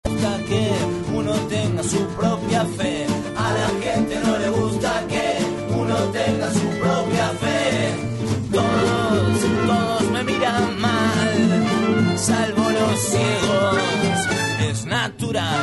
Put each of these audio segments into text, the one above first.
gusta que uno tenga su propia fe. A la gente no le gusta que uno tenga su propia fe. Todos me miran mal, salvo los ciegos, es natural.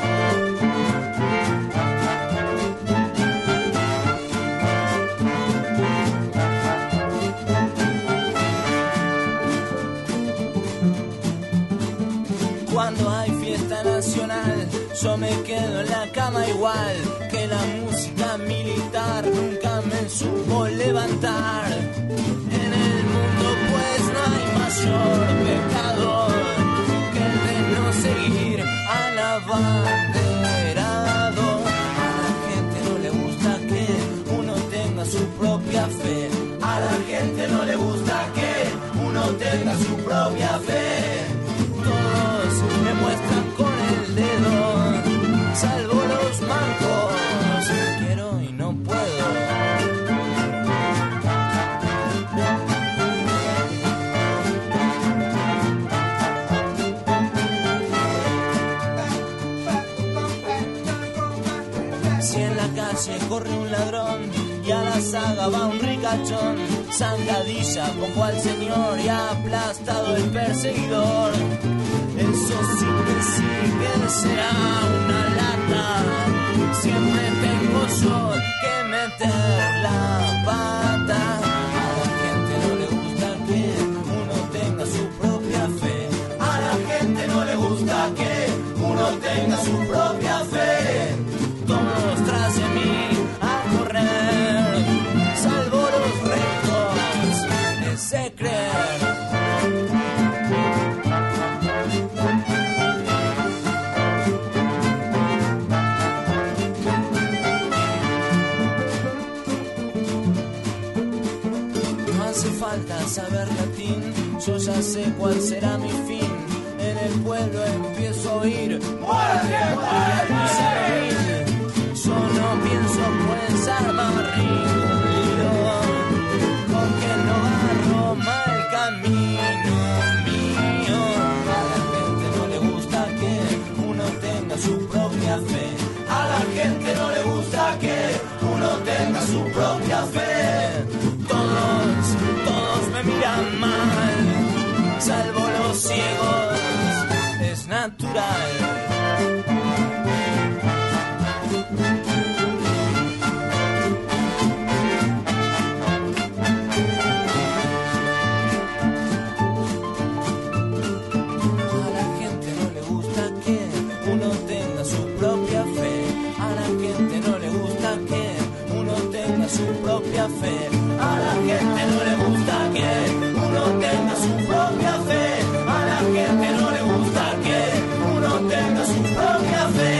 Cuando hay fiesta nacional, yo me quedo en la cama igual que la música militar nunca me supo levantar. En el mundo pues no hay mayor pecado que el de no seguir al abanderado. A la gente no le gusta que uno tenga su propia fe. A la gente no le gusta que uno tenga su propia fe. Todos me muestran con el dedo, salvo los mancos. Quiero y no puedo. Si en la calle corre un ladrón y a la saga va un ricachón, zancadilla pongo al señor y ha aplastado el perseguidor. Eso sí que será una lata. Siempre tengo yo que meter la pata. A la gente no le gusta que uno tenga su propia fe. A la gente no le gusta que uno tenga su propia fe. Todos tras de mí a correr, salvo los ricos, ese creer. Falta saber latín, yo ya sé cuál será mi fin. En el pueblo empiezo a oír ¡muerte, muerte! Yo no pienso pues armar ruido, con que no agarro mal camino mío. A la gente no le gusta que uno tenga su propia fe. A la gente no le gusta que uno tenga su propia fe. Todos me miran mal, salvo los ciegos, es natural. A la gente no le gusta que uno tenga su propia fe. A la gente no le gusta que uno tenga su propia fe. A la gente no le gusta que uno tenga su propia fe. A la gente no le gusta que uno tenga su propia fe.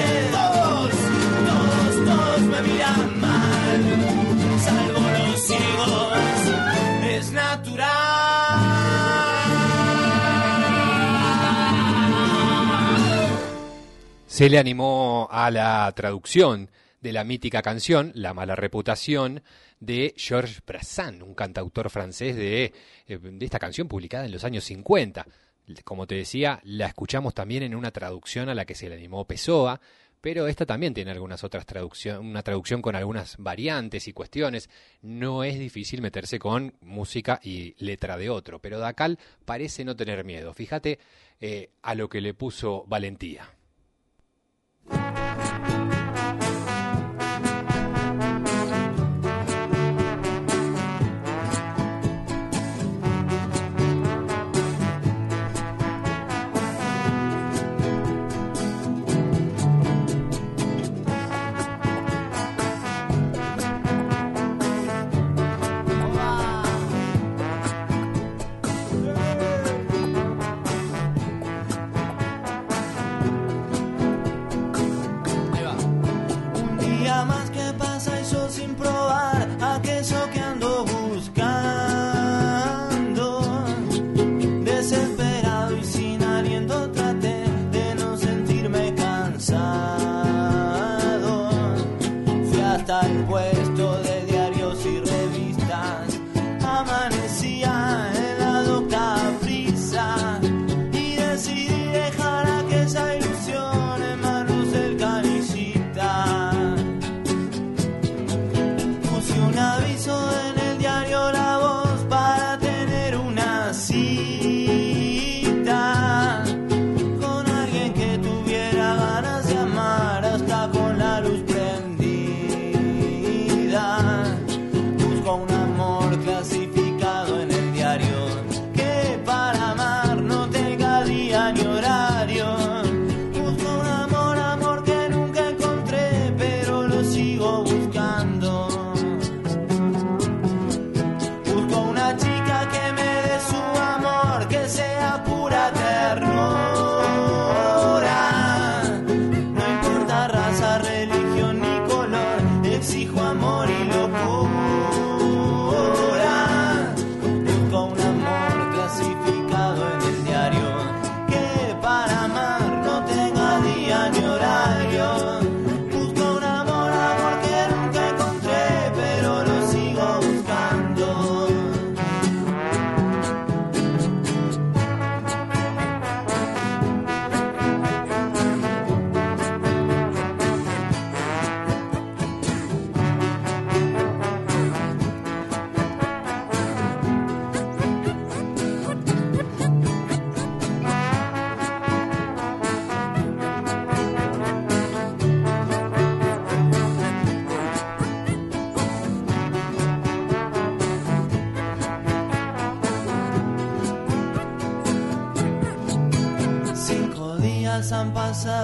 Todos me miran mal, salvo los ciegos, es natural. Se le animó a la traducción de la mítica canción La mala reputación de Georges Brassens, un cantautor francés de esta canción publicada en los años 50. Como te decía, la escuchamos también en una traducción a la que se le animó Pessoa, pero esta también tiene algunas otras una traducción con algunas variantes y cuestiones. No es difícil meterse con música y letra de otro, pero Dacal parece no tener miedo. Fíjate a lo que le puso valentía. Amanecía helado capriza y decidí dejar aquella ilusión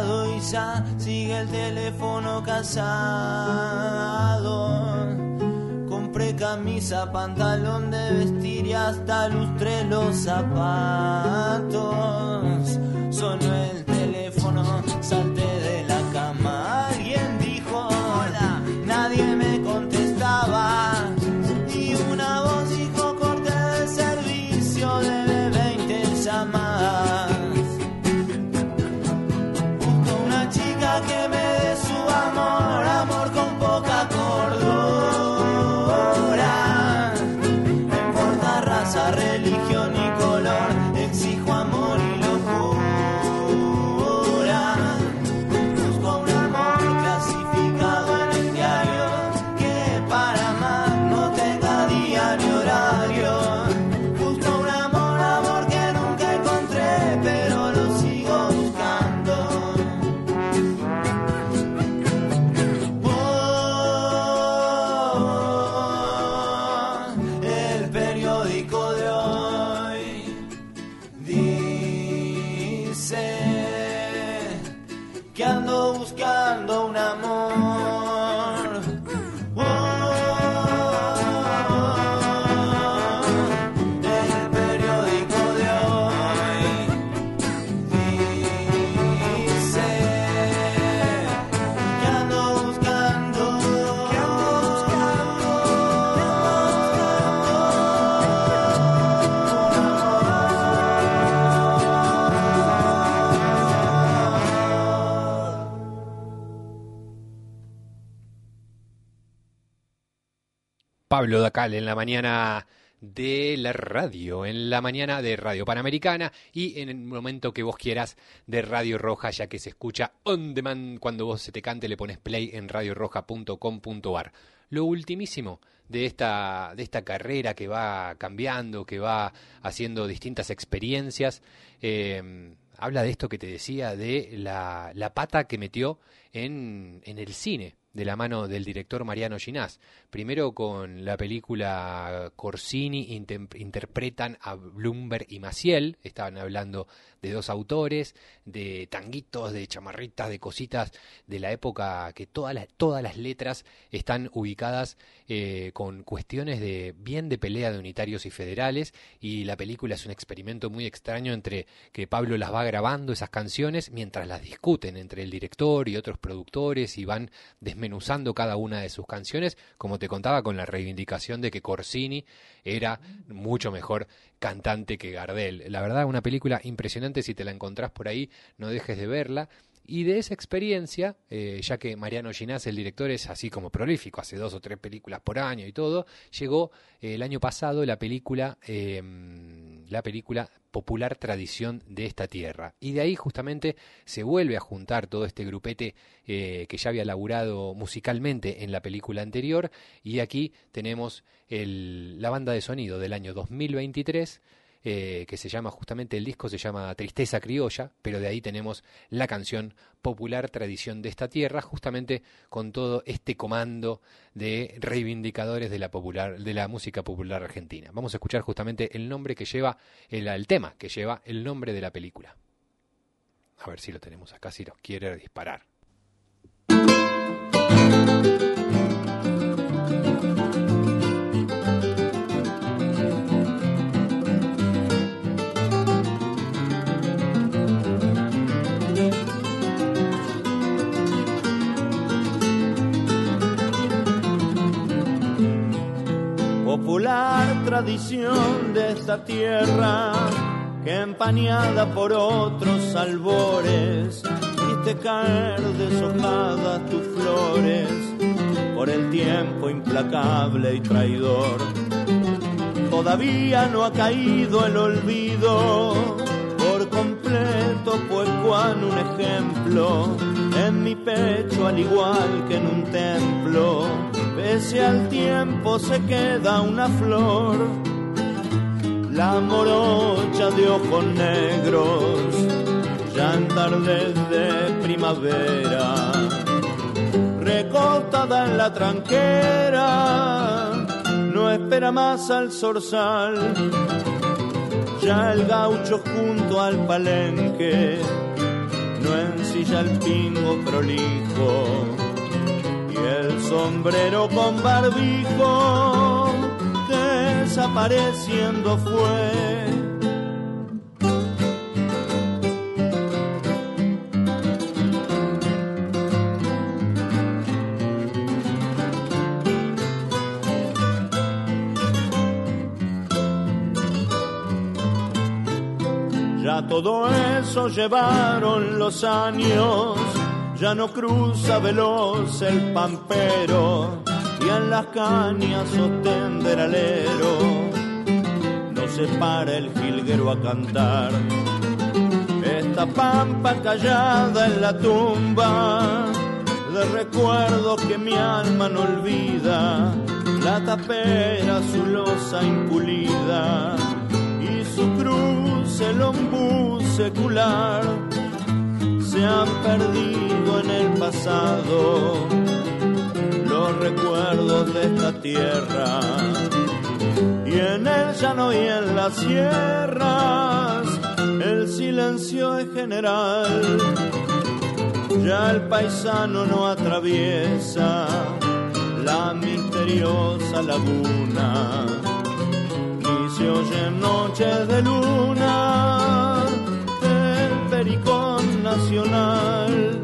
casado y ya sigue el teléfono casado. Compré camisa, pantalón de vestir y hasta lustré los zapatos. Sonó el teléfono, salté de la cama. Alguien dijo hola, nadie me contestaba. Y una voz dijo corte de servicio, debe 20 llamadas. Busco una chica que me dé su amor, amor con poca cordura. No importa raza, religión ni color, exijo amor y locura. Busco un amor clasificado en el diario, que para amar no tenga día ni horario. Busco un amor, amor que nunca encontré, pero lo sigo buscando. El periódico de hoy dice que ando buscando un amor. El periódico de hoy dice que ando buscando, Pablo Dacal en la mañana de la radio, en la mañana de Radio Panamericana y en el momento que vos quieras de Radio Roja, ya que se escucha on demand. Cuando vos se te cante le pones play en radioroja.com.ar. Lo ultimísimo de esta carrera que va cambiando, que va haciendo distintas experiencias, habla de esto que te decía, de la pata que metió en el cine, de la mano del director Mariano Ginás. Primero con la película Corsini interpretan a Blumberg y Maciel. Estaban hablando de dos autores, de tanguitos, de chamarritas, de cositas de la época, que todas las letras están ubicadas con cuestiones de pelea de unitarios y federales, y la película es un experimento muy extraño entre que Pablo las va grabando esas canciones mientras las discuten entre el director y otros productores y van desmenuzando cada una de sus canciones, como te contaba, con la reivindicación de que Corsini era mucho mejor cantante que Gardel. La verdad, una película impresionante. Si te la encontrás por ahí, no dejes de verla. Y de esa experiencia, ya que Mariano Ginás, el director, es así como prolífico, hace 2 o 3 películas por año y todo, llegó el año pasado la película Popular Tradición de esta Tierra. Y de ahí justamente se vuelve a juntar todo este grupete que ya había laburado musicalmente en la película anterior, y aquí tenemos la banda de sonido del año 2023, que se llama justamente, el disco se llama Tristeza Criolla, pero de ahí tenemos la canción Popular Tradición de esta Tierra, justamente con todo este comando de reivindicadores de la música popular argentina. Vamos a escuchar justamente el nombre que lleva, el tema que lleva el nombre de la película. A ver si lo tenemos acá, si nos quiere disparar. Popular tradición de esta tierra, que empañada por otros albores, viste caer deshojadas tus flores por el tiempo implacable y traidor. Todavía no ha caído el olvido por completo, pues cuán un ejemplo en mi pecho, al igual que en un templo, pese al tiempo se queda una flor, la morocha de ojos negros, ya en tardes de primavera, recostada en la tranquera, no espera más al zorzal, ya el gaucho junto al palenque no ensilla el pingo prolijo y el sombrero con barbijo desapareciendo fue. Ya todo eso llevaron los años, ya no cruza veloz el pampero y en las cañas sostén del alero no se para el jilguero a cantar. Esta pampa callada en la tumba de recuerdos que mi alma no olvida, la tapera su losa impulida y su cruz el ombú secular se han perdido en el pasado los recuerdos de esta tierra y en el llano y en las sierras el silencio es general. Ya el paisano no atraviesa la misteriosa laguna ni se oyen noches de luna del pericón nacional.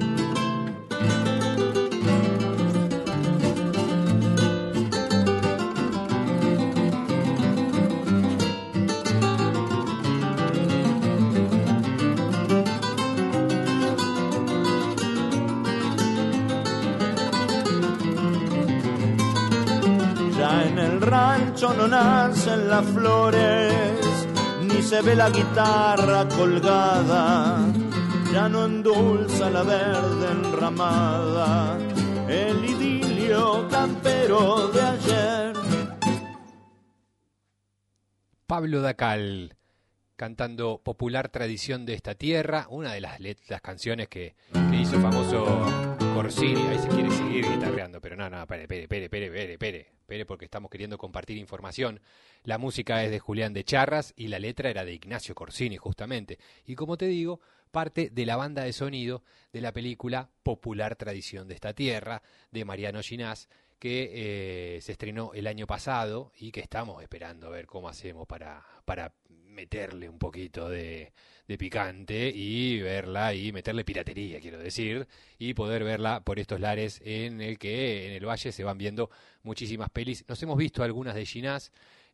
En el rancho no nacen las flores, ni se ve la guitarra colgada, ya no endulza la verde enramada, el idilio campero de ayer. Pablo Dacal, cantando Popular Tradición de esta Tierra, una de las canciones que hizo famoso Corsini. Ahí se quiere seguir guitarreando, pero no, espere, porque estamos queriendo compartir información. La música es de Julián de Charras y la letra era de Ignacio Corsini, justamente. Y como te digo, parte de la banda de sonido de la película Popular Tradición de esta Tierra, de Mariano Ginás, que se estrenó el año pasado y que estamos esperando a ver cómo hacemos para meterle un poquito de picante y verla y meterle piratería, quiero decir, y poder verla por estos lares en el que en el Valle se van viendo muchísimas pelis. Nos hemos visto algunas de Ginás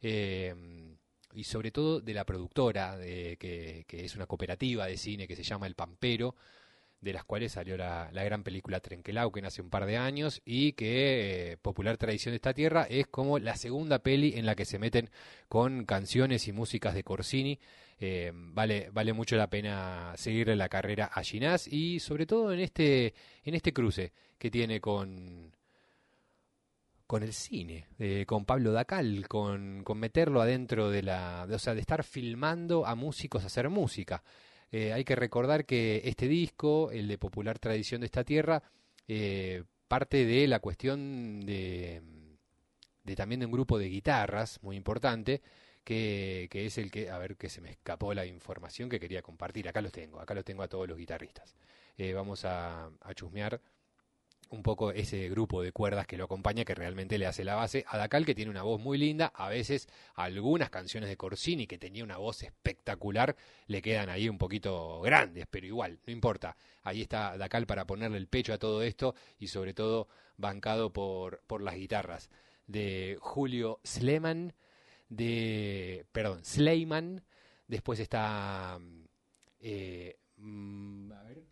y sobre todo de la productora, que es una cooperativa de cine que se llama El Pampero, de las cuales salió la gran película Trenquelauquen hace un par de años, y que Popular Tradición de esta Tierra es como la segunda peli en la que se meten con canciones y músicas de Corsini. Vale mucho la pena seguirle la carrera a Ginás, y sobre todo en este cruce que tiene con el cine, con Pablo Dacal, con meterlo adentro de estar filmando a músicos hacer música. Hay que recordar que este disco, el de Popular Tradición de esta Tierra, parte de la cuestión de también de un grupo de guitarras muy importante, que es el que, a ver, que se me escapó la información que quería compartir. Acá los tengo a todos los guitarristas. Vamos a chusmear un poco ese grupo de cuerdas que lo acompaña, que realmente le hace la base a Dacal, que tiene una voz muy linda. A veces algunas canciones de Corsini, que tenía una voz espectacular, le quedan ahí un poquito grandes, pero igual, no importa. Ahí está Dacal para ponerle el pecho a todo esto, y sobre todo bancado por las guitarras de Julio Sleiman. Después está a ver,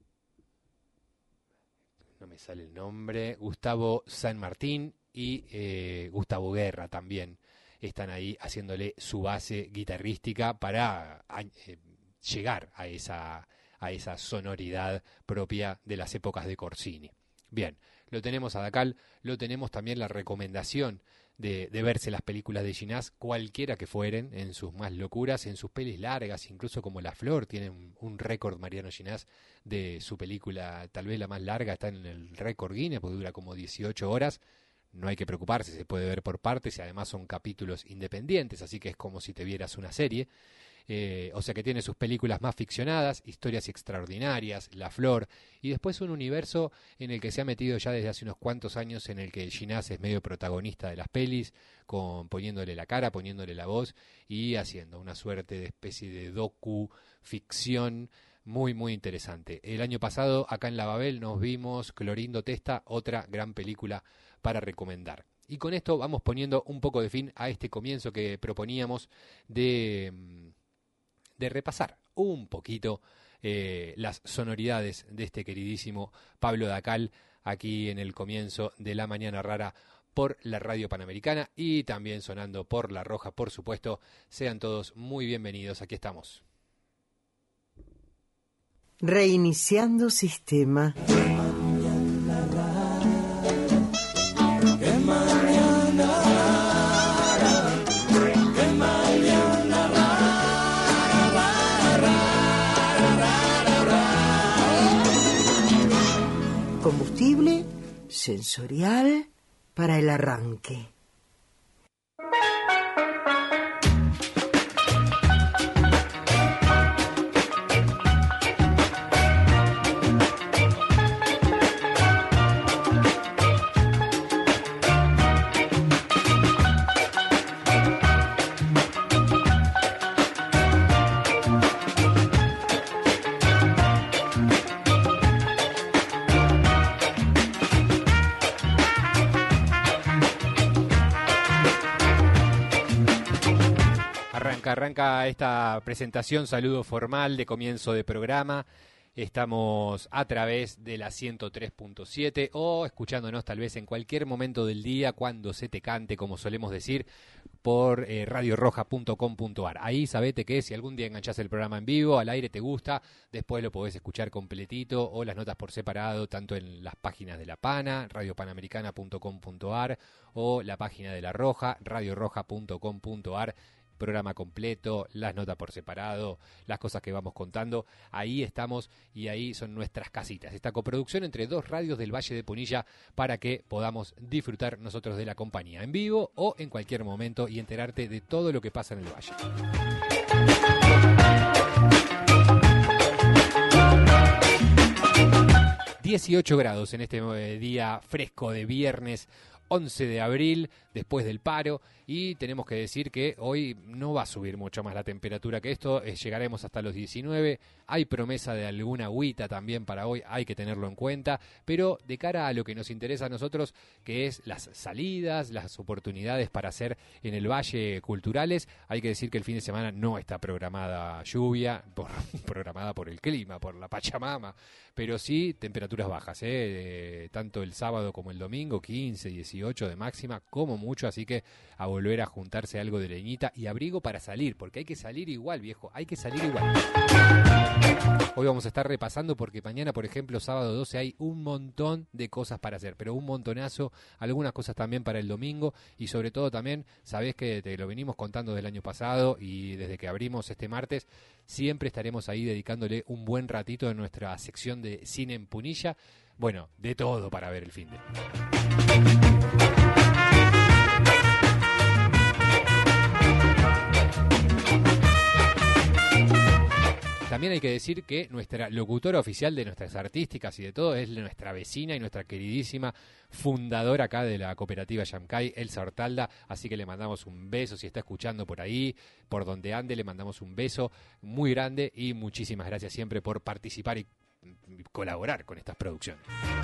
no me sale el nombre, Gustavo San Martín y Gustavo Guerra también están ahí haciéndole su base guitarrística para llegar a esa sonoridad propia de las épocas de Corsini. Bien, lo tenemos a Dacal, lo tenemos también la recomendación de verse las películas de Ginás, cualquiera que fueren, en sus más locuras, en sus pelis largas, incluso como La Flor, tiene un récord Mariano Ginás de su película, tal vez la más larga, está en el récord Guinness, porque dura como 18 horas, no hay que preocuparse, se puede ver por partes, y además son capítulos independientes, así que es como si te vieras una serie. o sea que tiene sus películas más ficcionadas, Historias extraordinarias, La Flor, y después un universo en el que se ha metido ya desde hace unos cuantos años, en el que Ginás es medio protagonista de las pelis, poniéndole la cara, poniéndole la voz y haciendo una suerte de especie de docu ficción muy muy interesante. El año pasado acá en La Babel nos vimos Clorindo Testa, otra gran película para recomendar. Y con esto vamos poniendo un poco de fin a este comienzo que proponíamos de repasar un poquito las sonoridades de este queridísimo Pablo Dacal aquí en el comienzo de La Mañana Rara por la Radio Panamericana y también sonando por La Roja, por supuesto. Sean todos muy bienvenidos, aquí estamos. Reiniciando sistema. Combustible sensorial para el arranque. Arranca esta presentación, saludo formal de comienzo de programa. Estamos a través de la 103.7 o escuchándonos tal vez en cualquier momento del día, cuando se te cante, como solemos decir, por radioroja.com.ar. Ahí sabete que si algún día enganchás el programa en vivo, al aire te gusta, después lo podés escuchar completito o las notas por separado, tanto en las páginas de La Pana, radiopanamericana.com.ar o la página de La Roja, radioroja.com.ar. Programa completo, las notas por separado, las cosas que vamos contando, ahí estamos y ahí son nuestras casitas. Esta coproducción entre dos radios del Valle de Punilla para que podamos disfrutar nosotros de la compañía en vivo o en cualquier momento y enterarte de todo lo que pasa en el Valle. ...18 grados en este día fresco de viernes 11 de abril, después del paro, y tenemos que decir que hoy no va a subir mucho más la temperatura que esto, llegaremos hasta los 19, hay promesa de alguna agüita también para hoy, hay que tenerlo en cuenta, pero de cara a lo que nos interesa a nosotros, que es las salidas, las oportunidades para hacer en el Valle culturales, hay que decir que el fin de semana no está programada lluvia, programada por el clima, por la Pachamama, pero sí temperaturas bajas, tanto el sábado como el domingo, 15, 18 de máxima, como mucho, así que a volver a juntarse algo de leñita y abrigo para salir, porque hay que salir igual, viejo, hay que salir igual. Hoy vamos a estar repasando porque mañana, por ejemplo, sábado 12, hay un montón de cosas para hacer, pero un montonazo, algunas cosas también para el domingo y sobre todo también, sabés que te lo venimos contando del año pasado y desde que abrimos este martes, siempre estaremos ahí dedicándole un buen ratito en nuestra sección de Cine en Punilla, bueno, de todo para ver el finde. También hay que decir que nuestra locutora oficial de nuestras artísticas y de todo es nuestra vecina y nuestra queridísima fundadora acá de la cooperativa Yamcay, Elsa Hortalda, así que le mandamos un beso, si está escuchando por ahí, por donde ande, le mandamos un beso muy grande y muchísimas gracias siempre por participar y colaborar con estas producciones.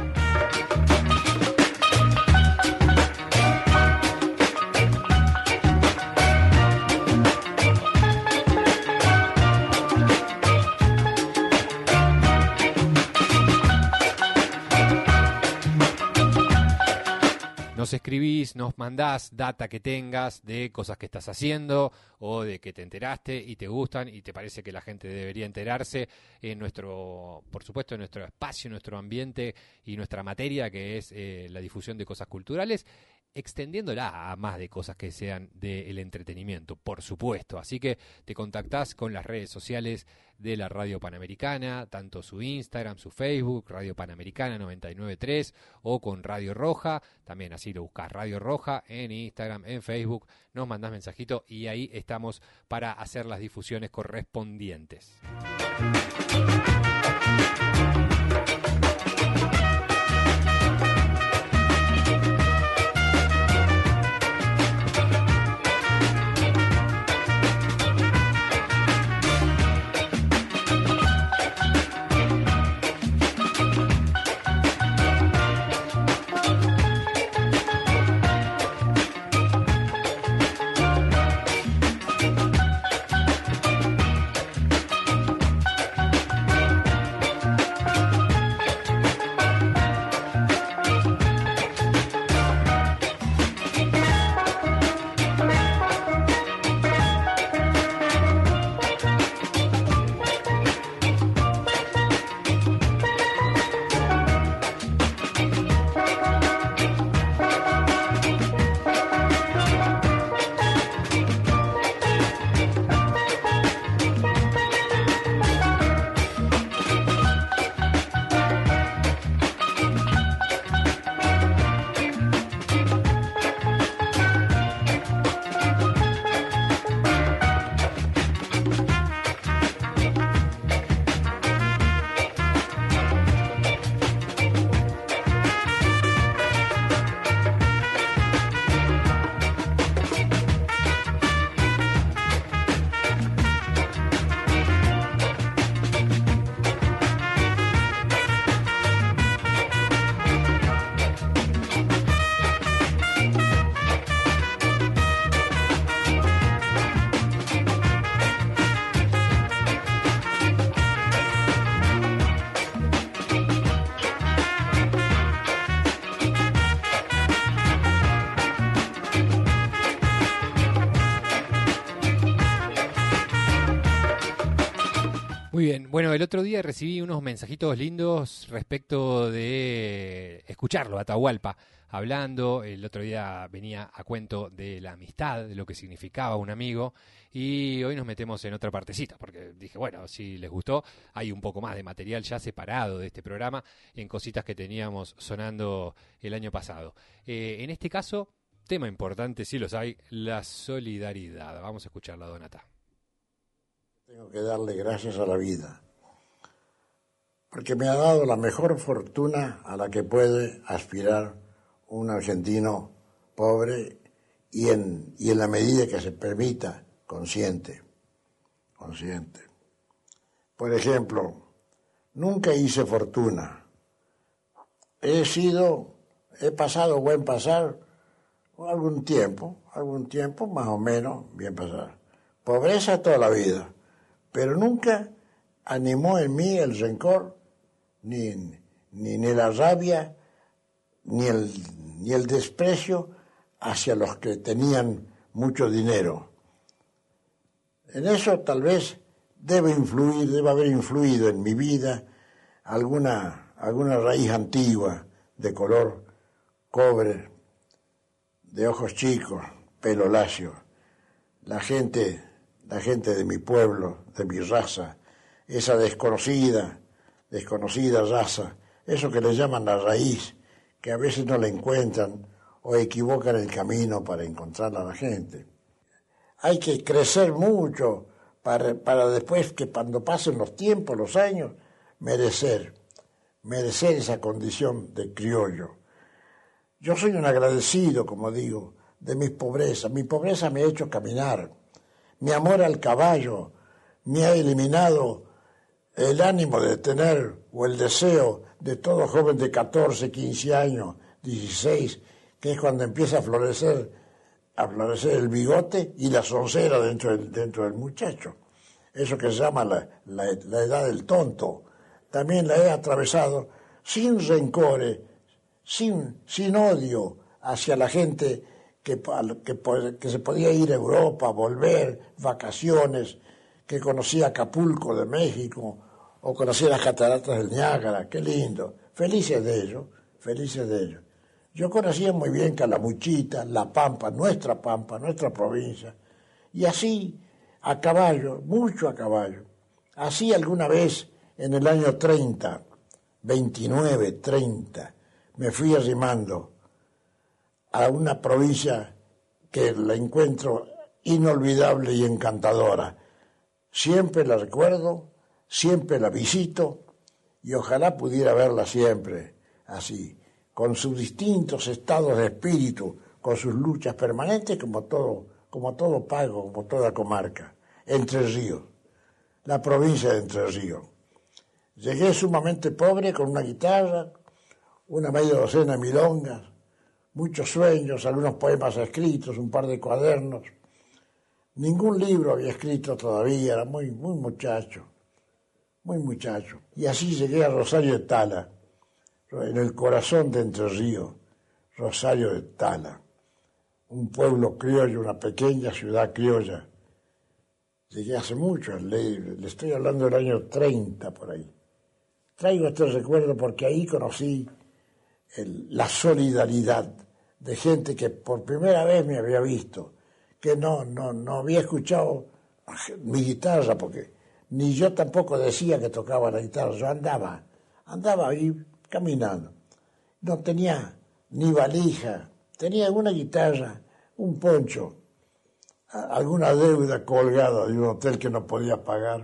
Nos escribís, nos mandás data que tengas de cosas que estás haciendo o de que te enteraste y te gustan y te parece que la gente debería enterarse en nuestro, por supuesto, en nuestro espacio, nuestro ambiente y nuestra materia que es la difusión de cosas culturales. extendiéndola a más de cosas que sean del entretenimiento, por supuesto. Así que te contactás con las redes sociales de la Radio Panamericana, tanto su Instagram, su Facebook, Radio Panamericana 99.3, o con Radio Roja, también así lo buscás, Radio Roja, en Instagram, en Facebook, nos mandás mensajito y ahí estamos para hacer las difusiones correspondientes. Muy bien, bueno, el otro día recibí unos mensajitos lindos respecto de escucharlo, Atahualpa, hablando. El otro día venía a cuento de la amistad, de lo que significaba un amigo, y hoy nos metemos en otra partecita, porque dije, bueno, si les gustó, hay un poco más de material ya separado de este programa en cositas que teníamos sonando el año pasado. En este caso, tema importante, sí los hay, la solidaridad. Vamos a escucharla, Donata. Tengo que darle gracias a la vida, porque me ha dado la mejor fortuna a la que puede aspirar un argentino pobre y en la medida que se permita, consciente. Por ejemplo, nunca hice fortuna. He pasado buen pasar algún tiempo más o menos bien pasar. Pobreza toda la vida. Pero nunca animó en mí el rencor, ni la rabia, ni el desprecio hacia los que tenían mucho dinero. En eso tal vez debe haber influido en mi vida alguna raíz antigua de color cobre, de ojos chicos, pelo lacio. La gente de mi pueblo, de mi raza, esa desconocida raza, eso que le llaman la raíz, que a veces no la encuentran o equivocan el camino para encontrarla a la gente. Hay que crecer mucho para después, que cuando pasen los tiempos, los años, merecer esa condición de criollo. Yo soy un agradecido, como digo, de mis pobrezas. Mi pobreza me ha hecho caminar. Mi amor al caballo me ha eliminado el ánimo de tener, o el deseo de todo joven de 14, 15 años, 16, que es cuando empieza a florecer el bigote y la soncera dentro del muchacho. Eso que se llama la edad del tonto. También la he atravesado sin rencores, sin odio hacia la gente que se podía ir a Europa, volver, vacaciones, que conocía Acapulco de México, o conocía las cataratas del Niágara. Qué lindo. Felices de ello. Yo conocía muy bien Calamuchita, La Pampa, nuestra provincia, y así, a caballo, mucho a caballo. Así alguna vez, en el año 30, 29, 30, me fui arrimando a una provincia que la encuentro inolvidable y encantadora. Siempre la recuerdo, siempre la visito y ojalá pudiera verla siempre así, con sus distintos estados de espíritu, con sus luchas permanentes como todo pago, como toda comarca. Entre Ríos, la provincia de Entre Ríos. Llegué sumamente pobre con una guitarra, una media docena de milongas, muchos sueños, algunos poemas escritos, un par de cuadernos. Ningún libro había escrito todavía, era muy muchacho, muy muchacho. Y así llegué a Rosario de Tala, en el corazón de Entre Ríos, Rosario de Tala, un pueblo criollo, una pequeña ciudad criolla. Llegué hace mucho, le estoy hablando del año 30 por ahí. Traigo este recuerdo porque ahí conocí la solidaridad de gente que por primera vez me había visto, que no había escuchado mi guitarra, porque ni yo tampoco decía que tocaba la guitarra, yo andaba ahí caminando. No tenía ni valija, tenía una guitarra, un poncho, alguna deuda colgada de un hotel que no podía pagar.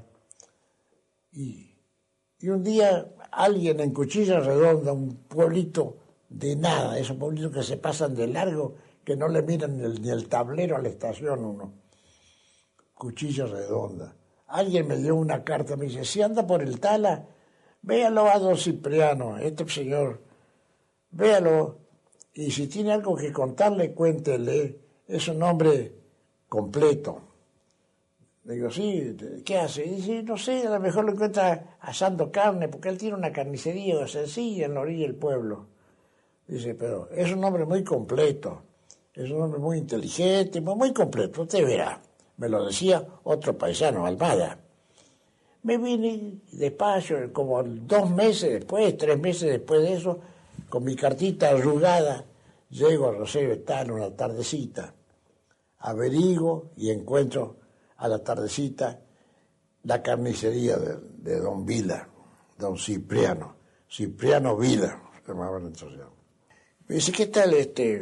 Y un día alguien en Cuchilla Redonda, un pueblito de nada, esos pueblitos que se pasan de largo, que no le miran ni el tablero a la estación uno. Cuchilla Redonda. Alguien me dio una carta, me dice, si anda por el Tala, véalo a don Cipriano, este señor, véalo, y si tiene algo que contarle, cuéntele, es un hombre completo. Le digo, sí, ¿qué hace? Y dice, no sé, a lo mejor lo encuentra asando carne, porque él tiene una carnicería sencilla en la orilla del pueblo. Dice, pero es un hombre muy completo, es un hombre muy inteligente, muy completo, usted verá. Me lo decía otro paisano, Almada. Me vine despacio, como 2 meses después, 3 meses después de eso, con mi cartita arrugada, llego a Rosario de Tala una tardecita, averiguo y encuentro a la tardecita la carnicería de don Vila, don Cipriano Vila, se llamaba entonces. Me dice, ¿qué tal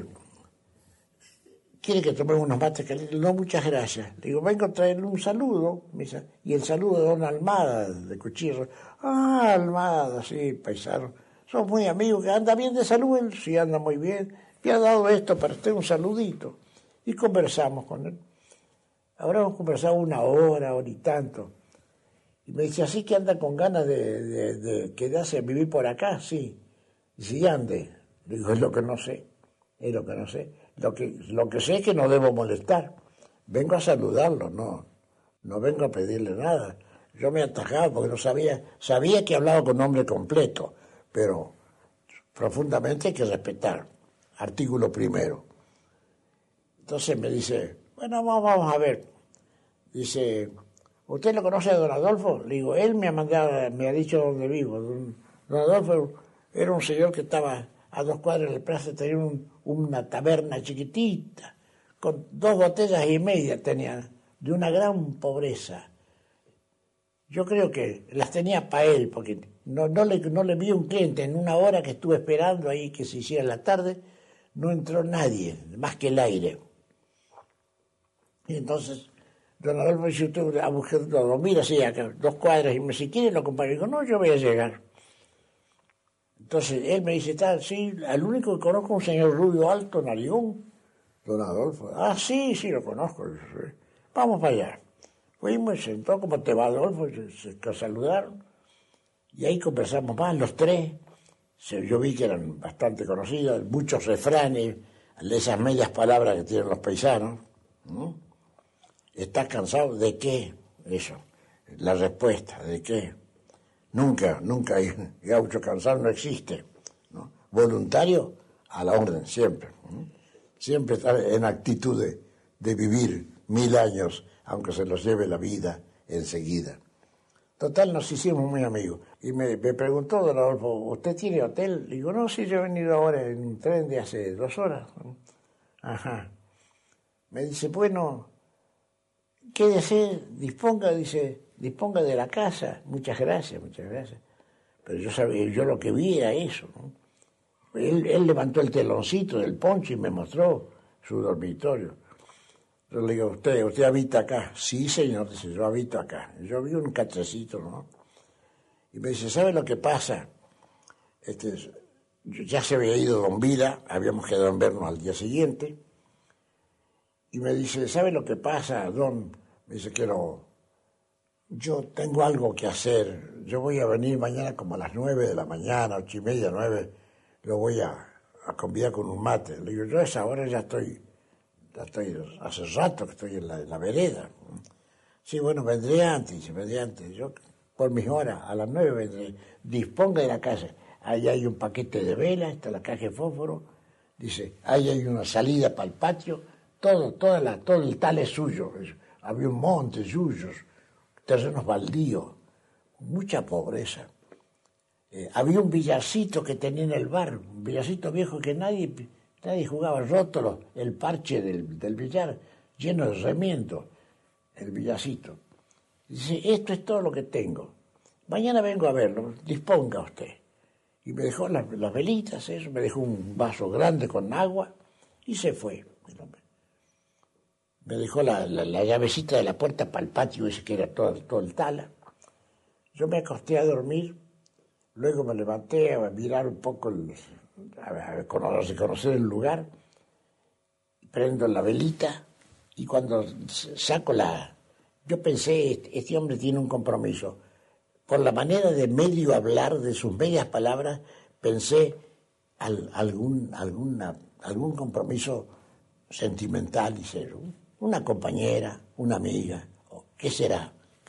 ¿Quiere que tomemos unos mates calientes? No, muchas gracias. Le digo, vengo a traerle un saludo. Me dice, y el saludo de don Almada, de Cuchillo. Ah, Almada, sí, paisano. Somos muy amigos, que anda bien de salud. Él sí, anda muy bien. Me ha dado esto para usted, un saludito. Y conversamos con él. Habremos conversado 1 hora y tanto. Y me dice, ¿así que anda con ganas de quedarse a vivir por acá? Sí. Y si ande. Le digo, es lo que no sé. Lo que sé es que no debo molestar. Vengo a saludarlo, no vengo a pedirle nada. Yo me atajaba porque no sabía que hablaba con nombre completo, pero profundamente hay que respetar. Artículo 1. Entonces me dice, bueno, vamos a ver. Dice, ¿usted lo conoce a don Adolfo? Le digo, él me ha dicho dónde vivo. Don Adolfo era un señor que estaba a 2 cuadras de la plaza, tenía una taberna chiquitita, con 2 botellas y media tenía, de una gran pobreza. Yo creo que las tenía para él, porque no le vi un cliente. En 1 hora que estuve esperando ahí que se hiciera la tarde, no entró nadie, más que el aire. Y entonces, don Adolfo dice, usted a buscar todo, mira, sí, acá, 2 cuadras, y me si quiere lo acompaño. Digo, no, yo voy a llegar. Entonces él me dice, sí, al único que conozco es un señor rubio alto, narigón, don Adolfo. Ah, sí, lo conozco. Vamos para allá. Fuimos, sentó, ¿cómo te va, Adolfo? Se saludaron. Y ahí conversamos más, los 3. Yo vi que eran bastante conocidas, muchos refranes, esas medias palabras que tienen los paisanos. ¿Estás cansado? ¿De qué? Eso, la respuesta, ¿de qué? Nunca hay gaucho cansado, no existe, ¿no? Voluntario, a la orden, siempre. Siempre estar en actitud de vivir 1000 años, aunque se los lleve la vida enseguida. Total, nos hicimos muy amigos. Y me preguntó, don Adolfo, ¿usted tiene hotel? Le digo, no, sí, yo he venido ahora en un tren de hace 2 horas. Ajá. Me dice, bueno, ¿qué desea? Disponga, dice, disponga de la casa. Muchas gracias, muchas gracias. Pero yo sabía, yo lo que vi era eso, ¿no? Él levantó el teloncito del ponche y me mostró su dormitorio. Yo le digo, ¿usted habita acá? Sí, señor, dice, yo habito acá. Yo vi un catrecito, ¿no? Y me dice, ¿sabe lo que pasa? Ya se había ido don Vida, habíamos quedado en vernos al día siguiente. Y me dice, ¿sabe lo que pasa, don? Me dice, yo tengo algo que hacer. Yo voy a venir mañana como a las 9 de la mañana, 8:30, 9. Lo voy a convidar con un mate. Le digo, yo a esa hora ya estoy hace rato que estoy en la vereda. Sí, bueno, vendré antes. Yo, por mis horas, a las 9 vendré. Disponga de la casa. Ahí hay un paquete de velas, está la caja de fósforo. Dice, ahí hay una salida para el patio. Todo el tal es suyo. Había un monte, suyos, terrenos baldíos, mucha pobreza. Había un billarcito que tenía en el bar, un billarcito viejo que nadie jugaba, roto el parche del billar, lleno de remiendos, el billarcito. Dice, esto es todo lo que tengo. Mañana vengo a verlo, disponga usted. Y me dejó las velitas, eso, me dejó un vaso grande con agua y se fue. Me dejó la llavecita de la puerta para el patio, ese que era todo el tala. Yo me acosté a dormir. Luego me levanté a mirar un poco, a conocer el lugar, prendo la velita y cuando saco yo pensé, este hombre tiene un compromiso. Por la manera de medio hablar, de sus medias palabras, pensé algún compromiso sentimental, y serio. Una compañera, una amiga, ¿qué será?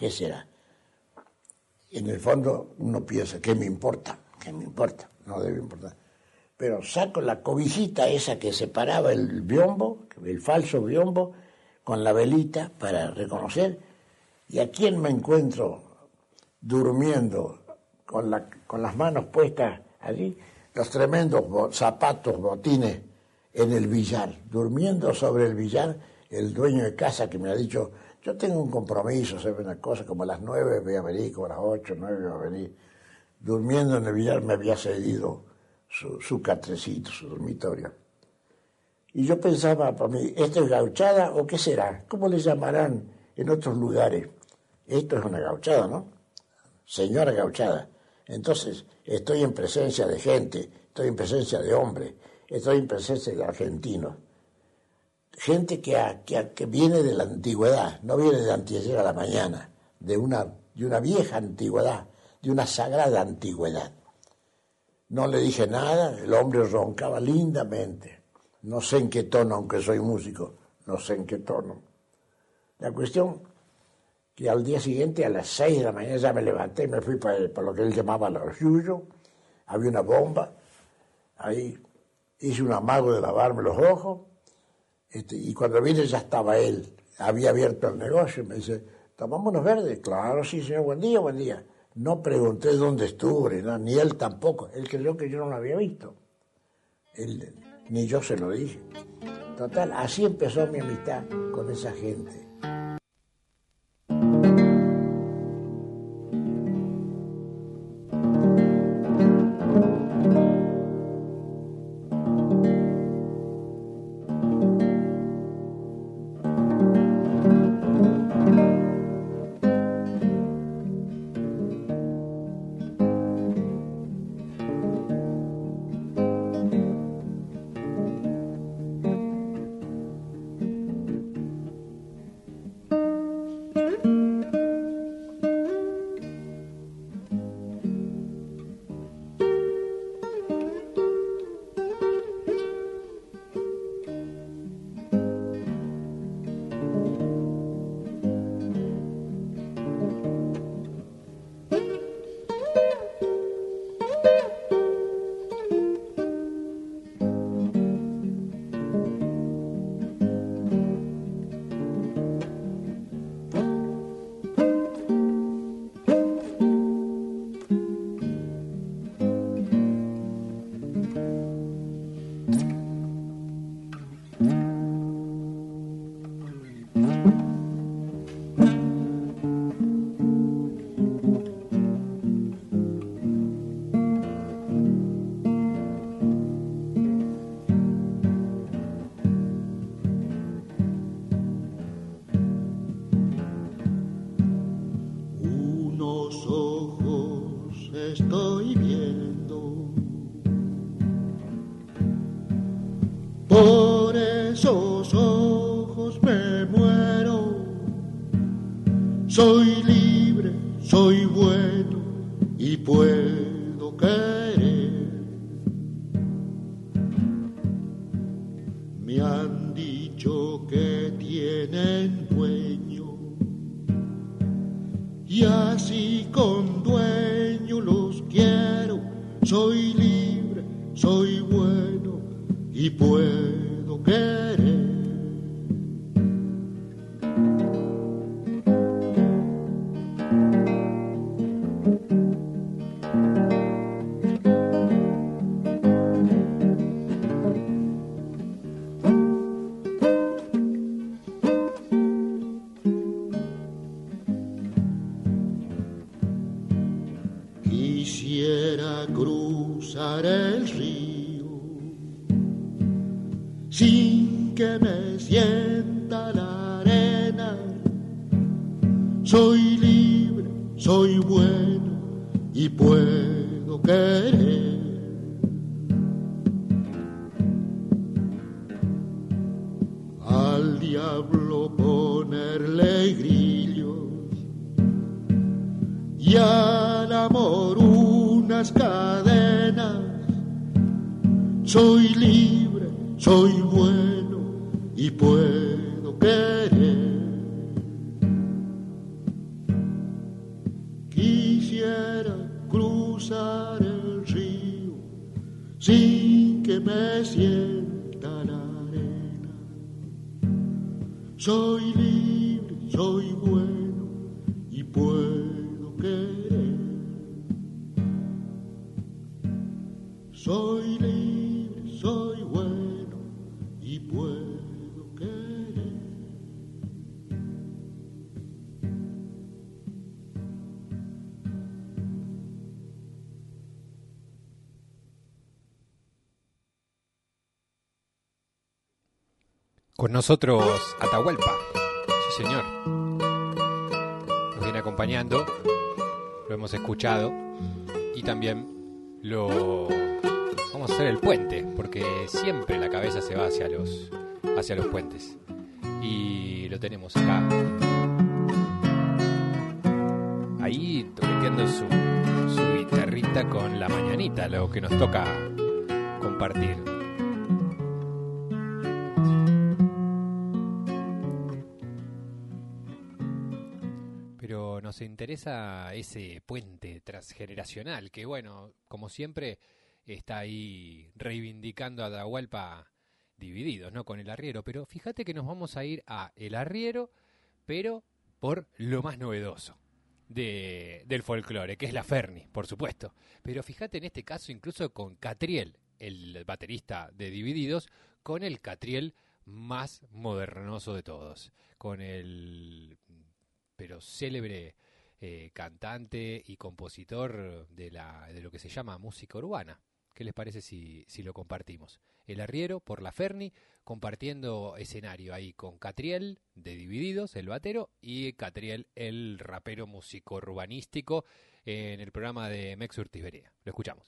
En el fondo uno piensa, ¿qué me importa? No debe importar. Pero saco la cobijita esa que separaba el biombo, el falso biombo, con la velita para reconocer, y a quién me encuentro durmiendo con las manos puestas allí, los tremendos zapatos, botines en el billar, durmiendo sobre el billar, el dueño de casa que me ha dicho, yo tengo un compromiso, ¿sabe una cosa? Como a las 9 voy a venir, como a las 8, 9 voy a venir. Durmiendo en el billar me había cedido su catrecito, su dormitorio. Y yo pensaba para mí, ¿esto es gauchada o qué será? ¿Cómo le llamarán en otros lugares? Esto es una gauchada, ¿no? Señora gauchada. Entonces, estoy en presencia de gente, estoy en presencia de hombres, estoy en presencia de argentinos. Gente que viene de la antigüedad, no viene de anteayer a la mañana, de una vieja antigüedad, de una sagrada antigüedad. No le dije nada, el hombre roncaba lindamente. No sé en qué tono, aunque soy músico, no sé en qué tono. La cuestión que al día siguiente, a las 6 de la mañana, ya me levanté y me fui para lo que él llamaba la yuyo. Había una bomba, ahí hice un amago de lavarme los ojos. Y cuando vine ya estaba él, había abierto el negocio y me dice, ¿tomamos unos verdes? Claro, sí, señor, buen día, buen día. No pregunté dónde estuvo, ni él tampoco, él creyó que yo no lo había visto. Ni yo se lo dije. Total, así empezó mi amistad con esa gente. por esos ojos me muero. Soy libre, soy bueno y puedo querer. Me han dicho que tienen dueño y así con dueño los quiero. Soy libre, soy bueno y puedo querer. Quisiera cruzar el río sin que me sienta la arena. Soy libre, soy bueno y puedo querer. Al diablo ponerle grillos y al amor unas cadenas. Soy libre, soy bueno y puedo querer. Quisiera cruzar el río sin que me sienta la arena. Soy libre, soy bueno y puedo querer. Soy libre, soy bueno y puedo querer. Con nosotros Atahualpa, sí señor. Nos viene acompañando, lo hemos escuchado y también lo vamos a hacer el puente, porque siempre la cabeza se va hacia los puentes. Y lo tenemos acá. Ahí toqueteando su guitarrita con la mañanita, lo que nos toca compartir. Pero nos interesa ese puente transgeneracional que, bueno, como siempre está ahí reivindicando a Atahualpa Divididos, ¿no? Con el arriero. Pero fíjate que nos vamos a ir a el arriero, pero por lo más novedoso del folclore, que es la Ferni, por supuesto. Pero fíjate en este caso incluso con Catriel, el baterista de Divididos, con el Catriel más modernoso de todos, con el pero célebre cantante y compositor de lo que se llama música urbana. ¿Qué les parece si lo compartimos? El arriero por la Ferni, compartiendo escenario ahí con Catriel de Divididos, el batero, y Catriel, el rapero músico urbanístico, en el programa de Mex Urtiz Berea. Lo escuchamos.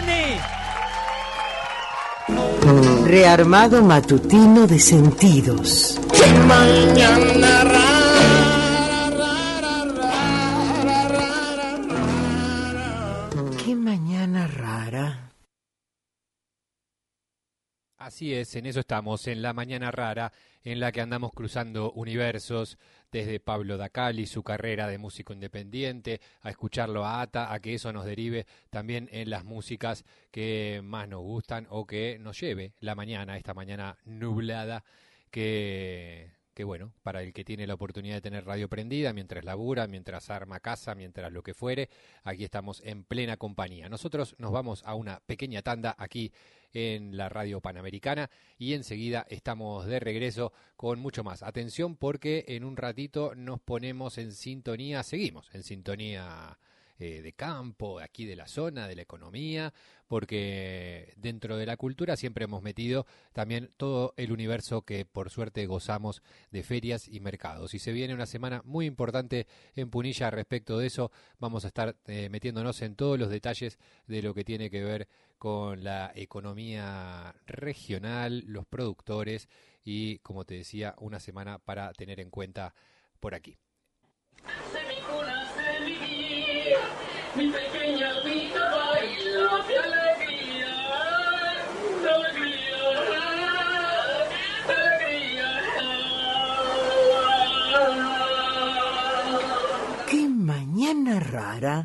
Barney. Rearmado matutino de sentidos. Mañana Qué mañana rara. Así es, en eso estamos, en la mañana rara, en la que andamos cruzando universos, desde Pablo Dacali, su carrera de músico independiente, a escucharlo a Ata, a que eso nos derive también en las músicas que más nos gustan o que nos lleve la mañana, esta mañana nublada, que bueno, para el que tiene la oportunidad de tener radio prendida, mientras labura, mientras arma casa, mientras lo que fuere, aquí estamos en plena compañía. Nosotros nos vamos a una pequeña tanda aquí en la radio Panamericana y enseguida estamos de regreso con mucho más. Atención porque en un ratito nos ponemos en sintonía, seguimos en sintonía de campo, aquí de la zona, de la economía, porque dentro de la cultura siempre hemos metido también todo el universo que por suerte gozamos de ferias y mercados. Y se viene una semana muy importante en Punilla respecto de eso. Vamos a estar metiéndonos en todos los detalles de lo que tiene que ver con la economía regional, los productores y, como te decía, una semana para tener en cuenta por aquí. Mi pequeña almita baila de alegría, de alegría, de alegría. Qué mañana rara.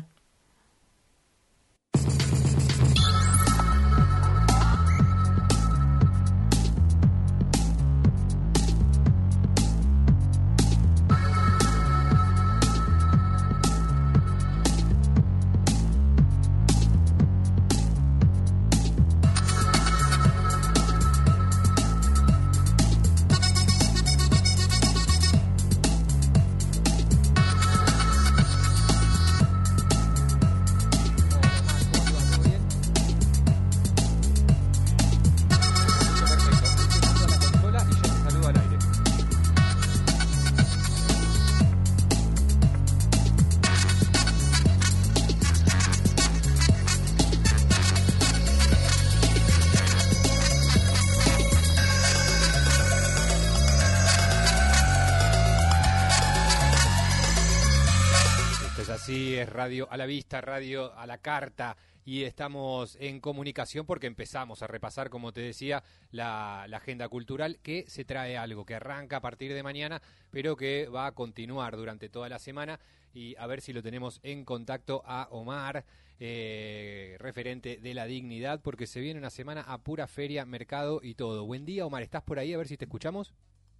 Es radio a la vista, radio a la carta y estamos en comunicación porque empezamos a repasar, como te decía, la agenda cultural que se trae algo que arranca a partir de mañana, pero que va a continuar durante toda la semana y a ver si lo tenemos en contacto a Omar, referente de La Dignidad, porque se viene una semana a pura feria, mercado y todo. Buen día, Omar, ¿estás por ahí? A ver si te escuchamos.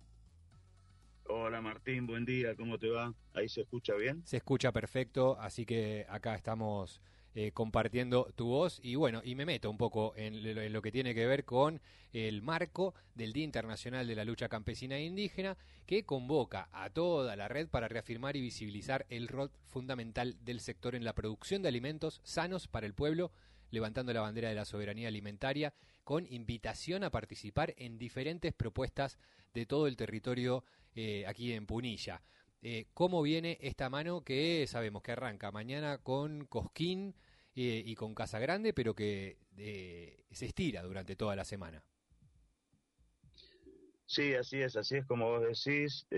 Hola Martín, buen día, ¿cómo te va? ¿Ahí se escucha bien? Se escucha perfecto, así que acá estamos compartiendo tu voz y bueno, y me meto un poco en lo que tiene que ver con el marco del Día Internacional de la Lucha Campesina e Indígena, que convoca a toda la red para reafirmar y visibilizar el rol fundamental del sector en la producción de alimentos sanos para el pueblo, levantando la bandera de la soberanía alimentaria, con invitación a participar en diferentes propuestas de todo el territorio aquí en Punilla. ¿Cómo viene esta mano que sabemos que arranca mañana con Cosquín y con Casa Grande, pero que se estira durante toda la semana? Sí, así es como vos decís.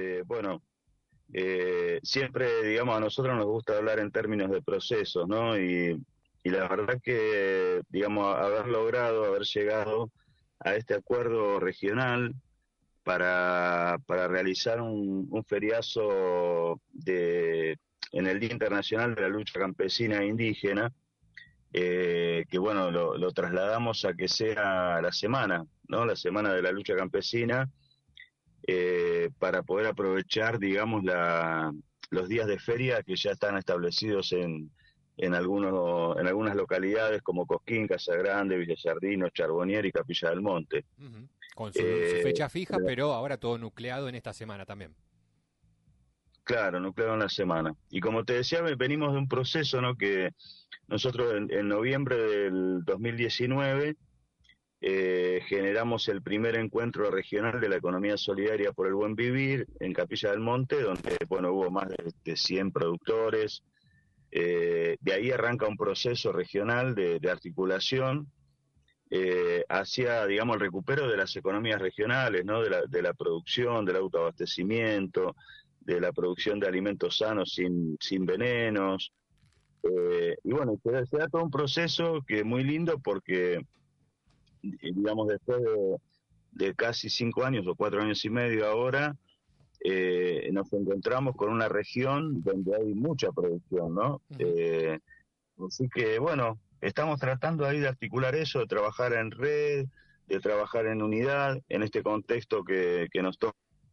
Siempre, digamos, a nosotros nos gusta hablar en términos de procesos, ¿no? Y la verdad que, digamos, haber llegado a este acuerdo regional para realizar un feriazo en el Día Internacional de la Lucha Campesina e Indígena, que bueno, lo trasladamos a que sea la semana, ¿no? La semana de la lucha campesina, para poder aprovechar, digamos, los días de feria que ya están establecidos en algunas localidades como Cosquín, Casa Grande, Villa Sardino, Charbonnier y Capilla del Monte. Uh-huh. Con su fecha fija, pero ahora todo nucleado en esta semana también. Claro, nucleado en la semana. Y como te decía, venimos de un proceso, ¿no? Que nosotros en noviembre del 2019 generamos el primer encuentro regional de la economía solidaria por el buen vivir en Capilla del Monte, donde bueno, hubo más de 100 productores, De ahí arranca un proceso regional de articulación hacia, digamos, el recupero de las economías regionales, ¿no? De la producción, del autoabastecimiento, de la producción de alimentos sanos sin venenos. Y bueno, se da todo un proceso que es muy lindo porque, digamos, después de casi 5 años o 4 años y medio ahora, nos encontramos con una región donde hay mucha producción, ¿no? Así que, bueno, estamos tratando ahí de articular eso, de trabajar en red, de trabajar en unidad, en este contexto que nos toca,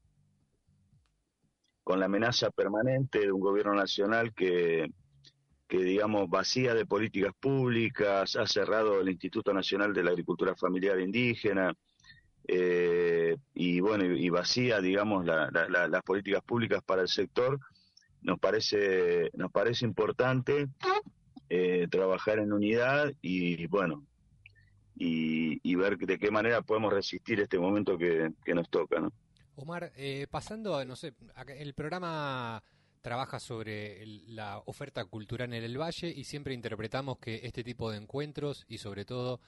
con la amenaza permanente de un gobierno nacional que digamos, vacía de políticas públicas, ha cerrado el Instituto Nacional de la Agricultura Familiar Indígena, y bueno, y vacía, digamos, las políticas públicas para el sector. Nos parece importante trabajar en unidad y bueno, y ver de qué manera podemos resistir este momento que nos toca, ¿no? Omar, pasando a, no sé, el programa trabaja sobre la oferta cultural en el Valle y siempre interpretamos que este tipo de encuentros y sobre todo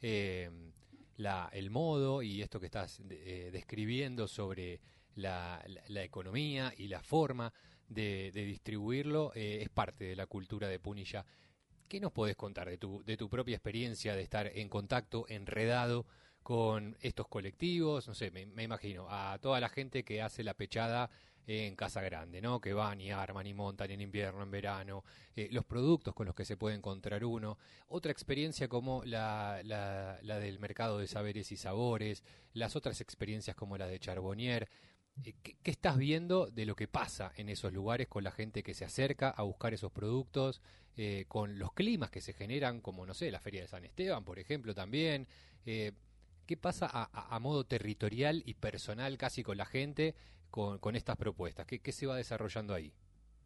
el modo y esto que estás describiendo sobre la economía y la forma de distribuirlo es parte de la cultura de Punilla. ¿Qué nos podés contar de tu propia experiencia de estar en contacto, enredado con estos colectivos? No sé, me imagino a toda la gente que hace la pechada en Casa Grande, ¿no? Que van y arman y montan en invierno, en verano, los productos con los que se puede encontrar uno. Otra experiencia como la del mercado de saberes y sabores, las otras experiencias como la de Charbonnier. ¿Qué estás viendo de lo que pasa en esos lugares con la gente que se acerca a buscar esos productos, con los climas que se generan, como, no sé, la Feria de San Esteban, por ejemplo, también? ¿Qué pasa a modo territorial y personal casi con la gente con estas propuestas? ¿Qué se va desarrollando ahí?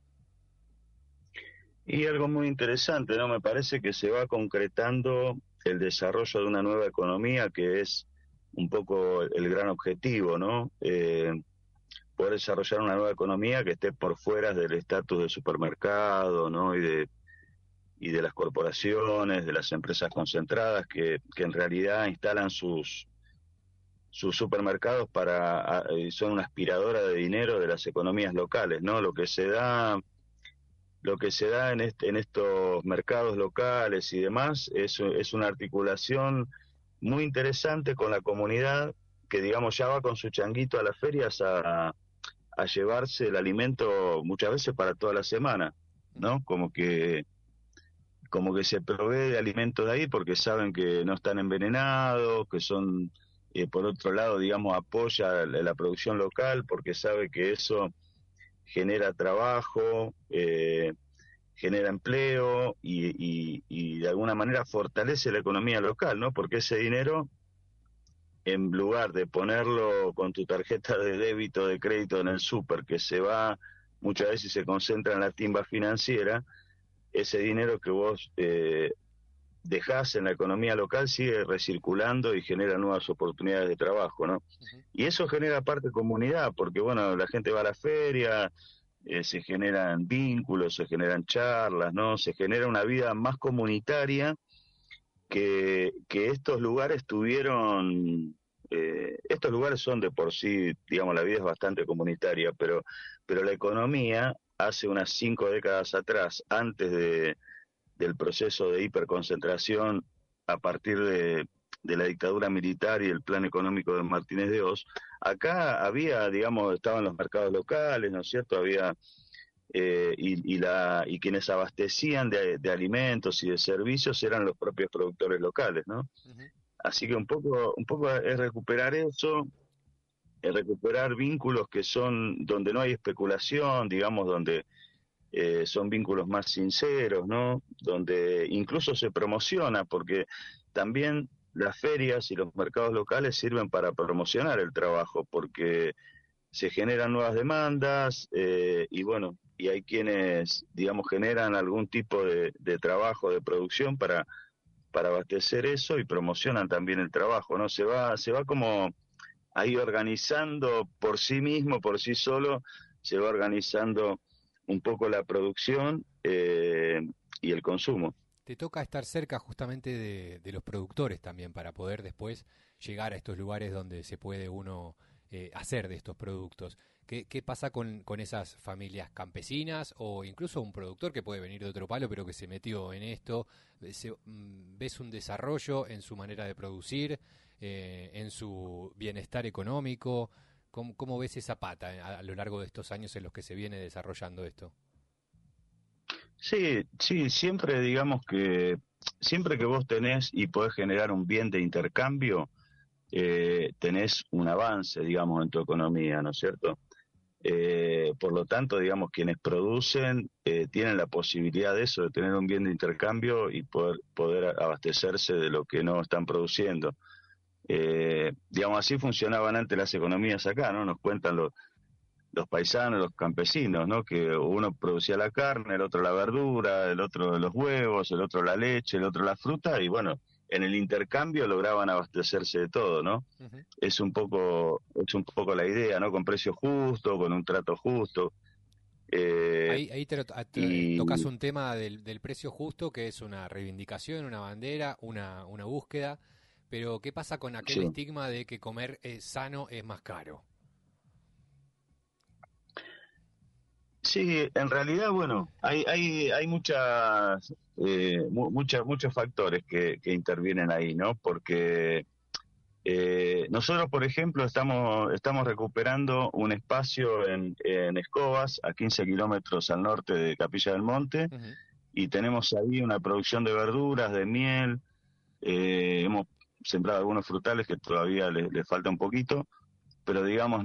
Y algo muy interesante, ¿no? Me parece que se va concretando el desarrollo de una nueva economía que es un poco el gran objetivo, ¿no? Poder desarrollar una nueva economía que esté por fuera del estatus de supermercado, ¿no? Y de las corporaciones, de las empresas concentradas que en realidad instalan sus supermercados son una aspiradora de dinero de las economías locales, ¿no? Lo que se da en estos mercados locales y demás es una articulación muy interesante con la comunidad que, digamos, ya va con su changuito a las ferias a llevarse el alimento muchas veces para toda la semana, ¿no? Como que se provee de alimentos de ahí porque saben que no están envenenados, que son, por otro lado, digamos, apoya la producción local porque sabe que eso genera trabajo, genera empleo y de alguna manera fortalece la economía local, ¿no? Porque ese dinero, en lugar de ponerlo con tu tarjeta de débito, de crédito en el súper, que se va, muchas veces se concentra en la timba financiera, ese dinero que vos dejás en la economía local sigue recirculando y genera nuevas oportunidades de trabajo, ¿no? Y eso genera parte comunidad, porque bueno, la gente va a la feria, se generan vínculos, se generan charlas, ¿no? Se genera una vida más comunitaria que estos lugares tuvieron. Estos lugares son de por sí, digamos, la vida es bastante comunitaria, pero la economía hace unas 5 décadas atrás, antes del proceso de hiperconcentración a partir de la dictadura militar y el plan económico de Martínez de Hoz, acá había, digamos, estaban los mercados locales, ¿no es cierto? Había y quienes abastecían de alimentos y de servicios eran los propios productores locales, ¿no? Así que un poco es recuperar eso, es recuperar vínculos que son donde no hay especulación, digamos, donde son vínculos más sinceros, ¿no? Donde incluso se promociona, porque también las ferias y los mercados locales sirven para promocionar el trabajo, porque se generan nuevas demandas y bueno, y hay quienes, digamos, generan algún tipo de trabajo, de producción para abastecer eso y promocionan también el trabajo, ¿no? Se va como ahí organizando por sí mismo, por sí solo, se va organizando un poco la producción y el consumo. Te toca estar cerca justamente de los productores también para poder después llegar a estos lugares donde se puede uno hacer de estos productos. ¿Qué pasa con esas familias campesinas o incluso un productor que puede venir de otro palo pero que se metió en esto? ¿Ves un desarrollo en su manera de producir, en su bienestar económico? ¿Cómo ves esa pata a lo largo de estos años en los que se viene desarrollando esto? Sí, sí, siempre digamos que siempre que vos tenés y podés generar un bien de intercambio, tenés un avance, digamos, en tu economía, ¿no es cierto? Por lo tanto, digamos, quienes producen tienen la posibilidad de eso, de tener un bien de intercambio y poder abastecerse de lo que no están produciendo. Digamos, así funcionaban antes las economías acá, ¿no? Nos cuentan los paisanos, los campesinos, ¿no? Que uno producía la carne, el otro la verdura, el otro los huevos, el otro la leche, el otro la fruta, y bueno, en el intercambio lograban abastecerse de todo, ¿no? Ujú. Es un poco la idea, ¿no? Con precio justo, con un trato justo. Ahí Y tocas un tema del precio justo, que es una reivindicación, una bandera, una búsqueda, pero ¿qué pasa con aquel sí. estigma de que comer sano es más caro? Sí, en realidad, bueno, hay muchos factores que intervienen ahí, ¿no? Porque nosotros, por ejemplo, estamos recuperando un espacio en Escobas, a 15 kilómetros al norte de Capilla del Monte, Ujú. y tenemos ahí una producción de verduras, de miel, hemos sembrado algunos frutales que todavía le falta un poquito, pero digamos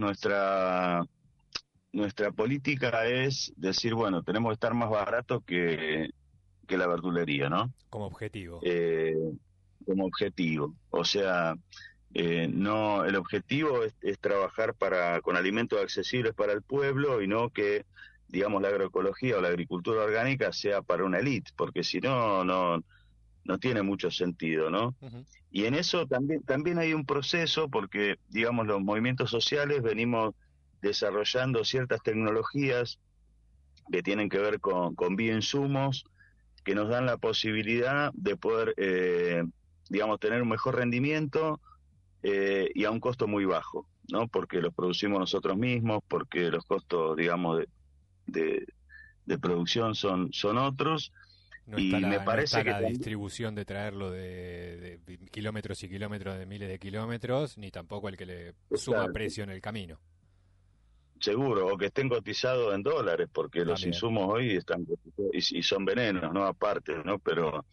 nuestra política es decir, bueno, tenemos que estar más barato que la verdulería, ¿no? Como objetivo. Eh, Como objetivo. O sea, no, el objetivo es trabajar con alimentos accesibles para el pueblo y no que, digamos, la agroecología o la agricultura orgánica sea para una élite, porque si no, no tiene mucho sentido, ¿no? Ujú. Y en eso también hay un proceso, porque, digamos, los movimientos sociales venimos desarrollando ciertas tecnologías que tienen que ver con bioinsumos que nos dan la posibilidad de poder, digamos, tener un mejor rendimiento y a un costo muy bajo, ¿no? Porque los producimos nosotros mismos, porque los costos, digamos, de, de producción son otros, y me No está parece que la también, distribución de traerlo de kilómetros y kilómetros, de miles de kilómetros, ni tampoco el que le suma precio en el camino. seguro, o que estén cotizados en dólares, porque los También. insumos hoy están cotizados y son venenos, ¿no? Aparte, ¿no? Pero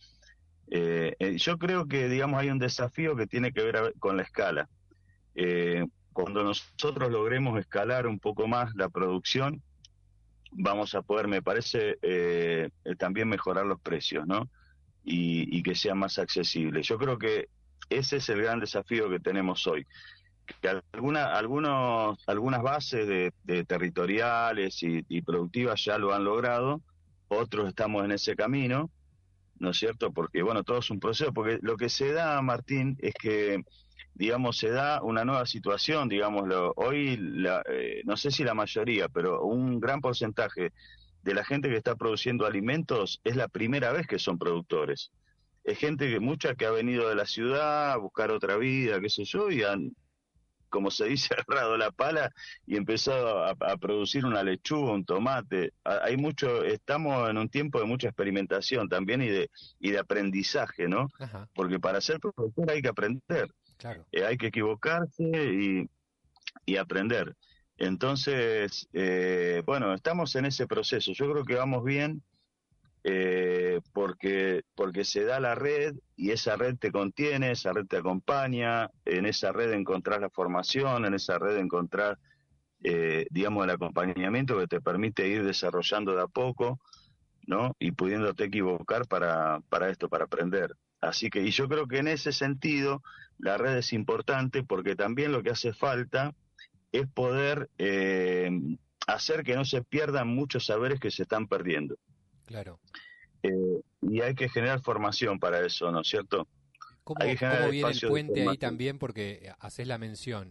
yo creo que, digamos, hay un desafío que tiene que ver con la escala. Cuando nosotros logremos escalar un poco más la producción, vamos a poder, me parece, también mejorar los precios, ¿no? Y que sea más accesible. Yo creo que ese es el gran desafío que tenemos hoy. Que algunas bases de territoriales y productivas ya lo han logrado, otros estamos en ese camino, ¿no es cierto? Porque, bueno, todo es un proceso, porque lo que se da, Martín, es que, digamos, se da una nueva situación, digámoslo, hoy, no sé si la mayoría, pero un gran porcentaje de la gente que está produciendo alimentos es la primera vez que son productores. Es mucha que ha venido de la ciudad a buscar otra vida, qué sé yo, y han, como se dice, agarrado la pala y empezado a producir una lechuga, un tomate. Hay mucho, estamos en un tiempo de mucha experimentación también y de aprendizaje, ¿no? Ajá, Porque para ser productor hay que aprender, claro. hay que equivocarse y aprender. Entonces, bueno, estamos en ese proceso. Yo creo que vamos bien, porque se da la red y esa red te contiene, esa red te acompaña, en esa red encontrás la formación, en esa red encontrás, digamos, el acompañamiento que te permite ir desarrollando de a poco, ¿no? Y pudiéndote equivocar para esto, para aprender. Así que, y yo creo que en ese sentido la red es importante, porque también lo que hace falta es poder hacer que no se pierdan muchos saberes que se están perdiendo. Claro. Y hay que generar formación para eso, ¿no es cierto? Hay que generar ¿Cómo viene el espacios de puente ahí formación. también? Porque haces la mención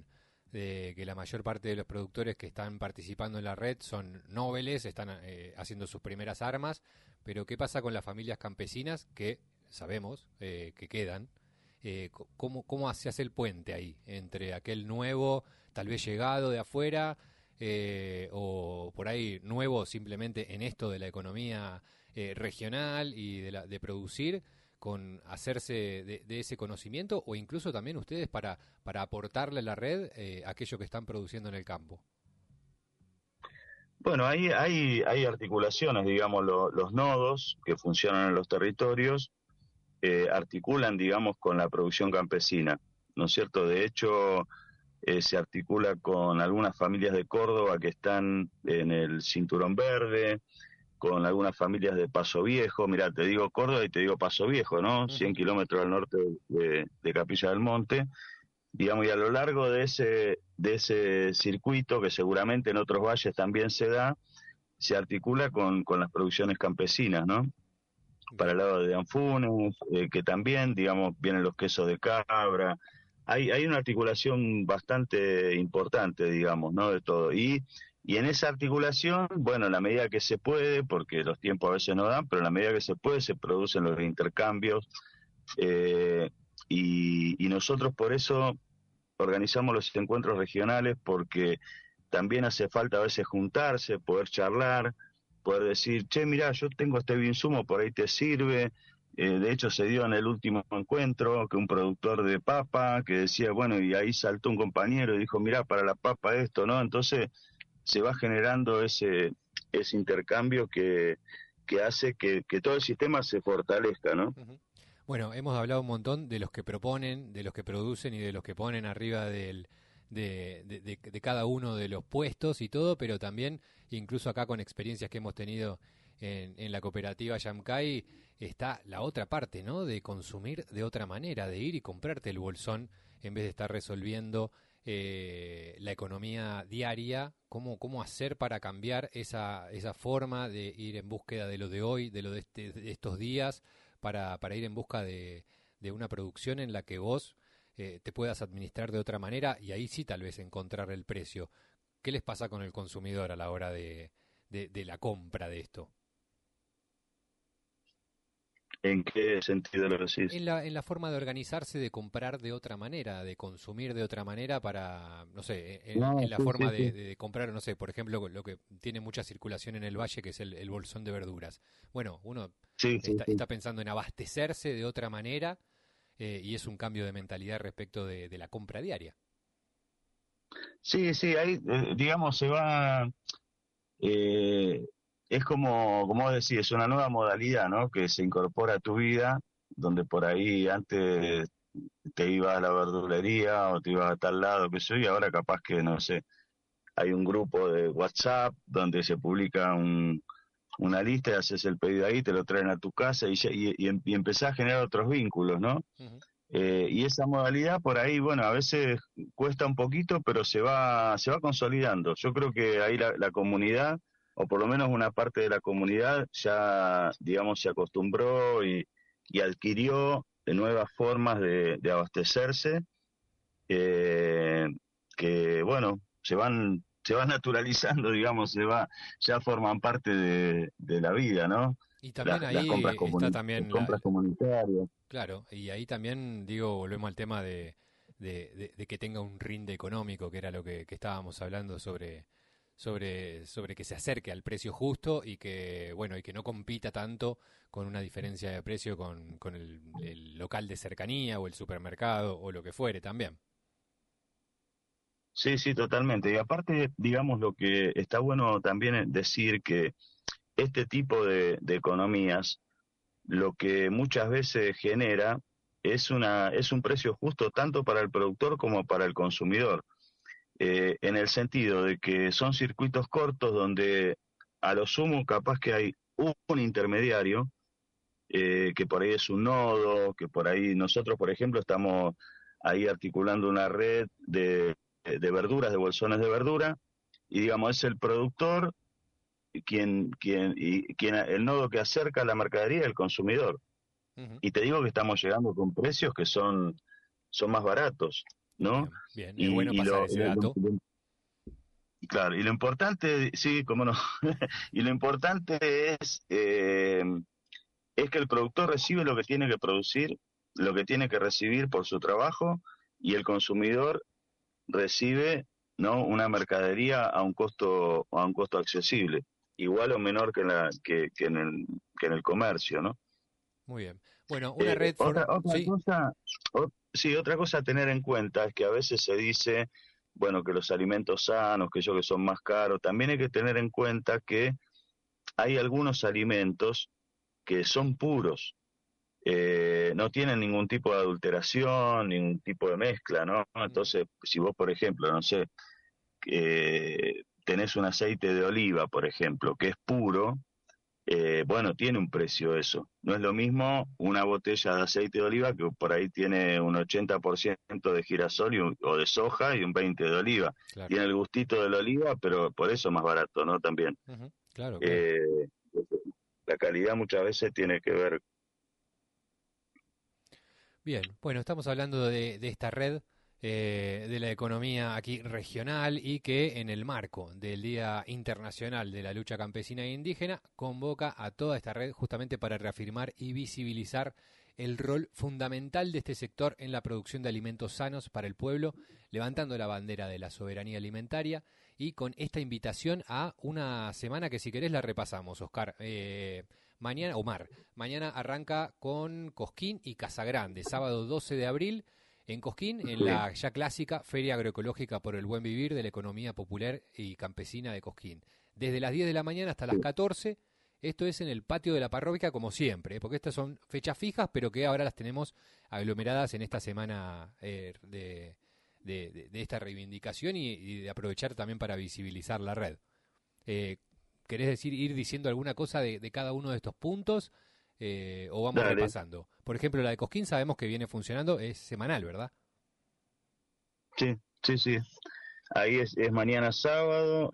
de que la mayor parte de los productores que están participando en la red son nobles, están haciendo sus primeras armas, pero ¿qué pasa con las familias campesinas que sabemos que quedan? ¿Cómo se hace el puente ahí entre aquel nuevo, tal vez llegado de afuera, o por ahí nuevo simplemente en esto de la economía regional y de producir, con hacerse de ese conocimiento, o incluso también ustedes para aportarle a la red aquello que están produciendo en el campo? Bueno, ahí hay articulaciones, digamos, los nodos que funcionan en los territorios articulan, digamos, con la producción campesina, ¿no es cierto? De hecho, se articula con algunas familias de Córdoba que están en el Cinturón Verde, con algunas familias de Paso Viejo. Mirá, te digo Córdoba y te digo Paso Viejo, ¿no? 100 kilómetros al norte de Capilla del Monte. Digamos, y a lo largo de ese circuito, que seguramente en otros valles también se da, se articula con las producciones campesinas, ¿no? Para el lado de Anfunes, que también, digamos, vienen los quesos de cabra. Hay una articulación bastante importante, digamos, ¿no? De todo. Y en esa articulación, bueno, en la medida que se puede, porque los tiempos a veces no dan, pero en la medida que se puede, se producen los intercambios. Y nosotros por eso organizamos los encuentros regionales, porque también hace falta a veces juntarse, poder charlar, poder decir, che, mirá, yo tengo este insumo, por ahí te sirve. De hecho, se dio en el último encuentro que un productor de papa que decía, bueno, y ahí saltó un compañero y dijo, mirá, para la papa esto, ¿no? Entonces se va generando ese intercambio que hace que todo el sistema se fortalezca, ¿no? Uh-huh. Bueno, hemos hablado un montón de los que proponen, de los que producen y de los que ponen arriba de cada uno de los puestos y todo, pero también, incluso acá con experiencias que hemos tenido en la cooperativa Yamcay, está la otra parte, ¿no? De consumir de otra manera, de ir y comprarte el bolsón en vez de estar resolviendo la economía diaria. ¿Cómo hacer para cambiar esa forma de ir en búsqueda de lo de hoy, de lo de estos días, para ir en busca de una producción en la que vos te puedas administrar de otra manera y ahí sí tal vez encontrar el precio? ¿Qué les pasa con el consumidor a la hora de la compra de esto? ¿En qué sentido lo decís? En la forma de organizarse, de comprar de otra manera, de consumir de otra manera para, no sé, en la forma de comprar, no sé, por ejemplo, lo que tiene mucha circulación en el valle, que es el bolsón de verduras. Bueno, uno está pensando en abastecerse de otra manera y es un cambio de mentalidad respecto de la compra diaria. Sí, ahí, digamos, se va... es como vos decís, es una nueva modalidad, ¿no? Que se incorpora a tu vida, donde por ahí antes te ibas a la verdulería o te ibas a tal lado, que sé yo, y ahora capaz que, no sé, hay un grupo de WhatsApp donde se publica una lista y haces el pedido ahí, te lo traen a tu casa y empezás a generar otros vínculos, ¿no? Uh-huh. Y esa modalidad por ahí, bueno, a veces cuesta un poquito, pero se va consolidando. Yo creo que ahí la comunidad, o por lo menos una parte de la comunidad, ya, digamos, se acostumbró y adquirió nuevas formas de abastecerse, que, bueno, se van naturalizando, digamos, ya forman parte de la vida, ¿no? Y también las compras está también las compras comunitarias. Claro, y ahí también, digo, volvemos al tema de que tenga un rinde económico, que era lo que estábamos hablando sobre que se acerque al precio justo y que, bueno, y que no compita tanto con una diferencia de precio con el local de cercanía o el supermercado o lo que fuere también. Sí, totalmente. Y aparte, digamos, lo que está bueno también es decir que este tipo de economías, lo que muchas veces genera es un precio justo tanto para el productor como para el consumidor, en el sentido de que son circuitos cortos donde a lo sumo capaz que hay un intermediario, que por ahí es un nodo, que por ahí nosotros, por ejemplo, estamos ahí articulando una red de verduras, de bolsones de verdura, y digamos, es el productor quien el nodo que acerca la mercadería al consumidor. Uh-huh. Y te digo que estamos llegando con precios que son más baratos. ¿no? Bien, es bueno pasar ese dato. Claro, y lo importante, sí, cómo no, y lo importante es que el productor recibe lo que tiene que producir, lo que tiene que recibir por su trabajo, y el consumidor recibe, ¿no?, una mercadería a un costo accesible, igual o menor que en el comercio, ¿no? Muy bien. Bueno, una red... Otra sí. cosa, sí, otra cosa a tener en cuenta es que a veces se dice, bueno, que los alimentos sanos, que son más caros. También hay que tener en cuenta que hay algunos alimentos que son puros, no tienen ningún tipo de adulteración, ningún tipo de mezcla, ¿no? Entonces, si vos, por ejemplo, no sé, tenés un aceite de oliva, por ejemplo, que es puro, bueno, tiene un precio eso. No es lo mismo una botella de aceite de oliva que por ahí tiene un 80% de girasol o de soja y un 20% de oliva. Claro. Tiene el gustito de la oliva, pero por eso más barato, ¿no? También. Claro. La calidad muchas veces tiene que ver. Bien, bueno, estamos hablando de esta red de la economía aquí regional y que en el marco del Día Internacional de la Lucha Campesina e Indígena convoca a toda esta red justamente para reafirmar y visibilizar el rol fundamental de este sector en la producción de alimentos sanos para el pueblo, levantando la bandera de la soberanía alimentaria y con esta invitación a una semana que si querés la repasamos, Oscar. Mañana, mañana arranca con Cosquín y Casagrande, sábado 12 de abril, en Cosquín, en la ya clásica Feria Agroecológica por el Buen Vivir de la Economía Popular y Campesina de Cosquín. Desde las 10 de la mañana hasta las 14, esto es en el patio de la parroquia como siempre, porque estas son fechas fijas, pero que ahora las tenemos aglomeradas en esta semana de esta reivindicación y de aprovechar también para visibilizar la red. ¿Querés ir diciendo alguna cosa de cada uno de estos puntos o vamos repasando? Por ejemplo, la de Cosquín sabemos que viene funcionando, es semanal, ¿verdad? Sí. Ahí es mañana sábado,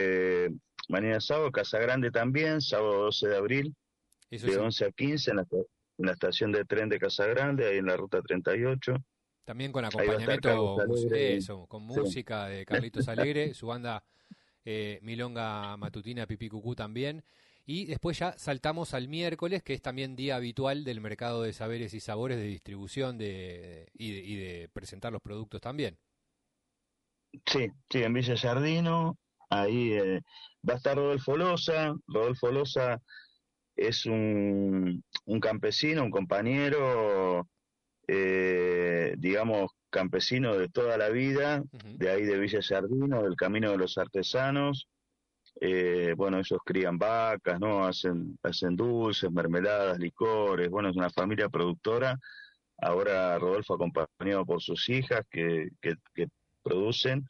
Casagrande también, sábado 12 de abril, Eso de sí. 11 a 15 en la estación de tren de Casagrande, ahí en la ruta 38. También con acompañamiento, con Sí. música de Carlitos Alegre, su banda Milonga Matutina Pipí Cucú también. Y después ya saltamos al miércoles, que es también día habitual del mercado de saberes y sabores de distribución y de presentar los productos también. Sí, en Villa Sardino, ahí va a estar Rodolfo Loza. Rodolfo Loza es un campesino, un compañero, digamos, campesino de toda la vida, de ahí de Villa Sardino, del Camino de los Artesanos. Bueno, ellos crían vacas, ¿no? Hacen dulces, mermeladas, licores. Bueno, es una familia productora. Ahora Rodolfo acompañado por sus hijas que producen.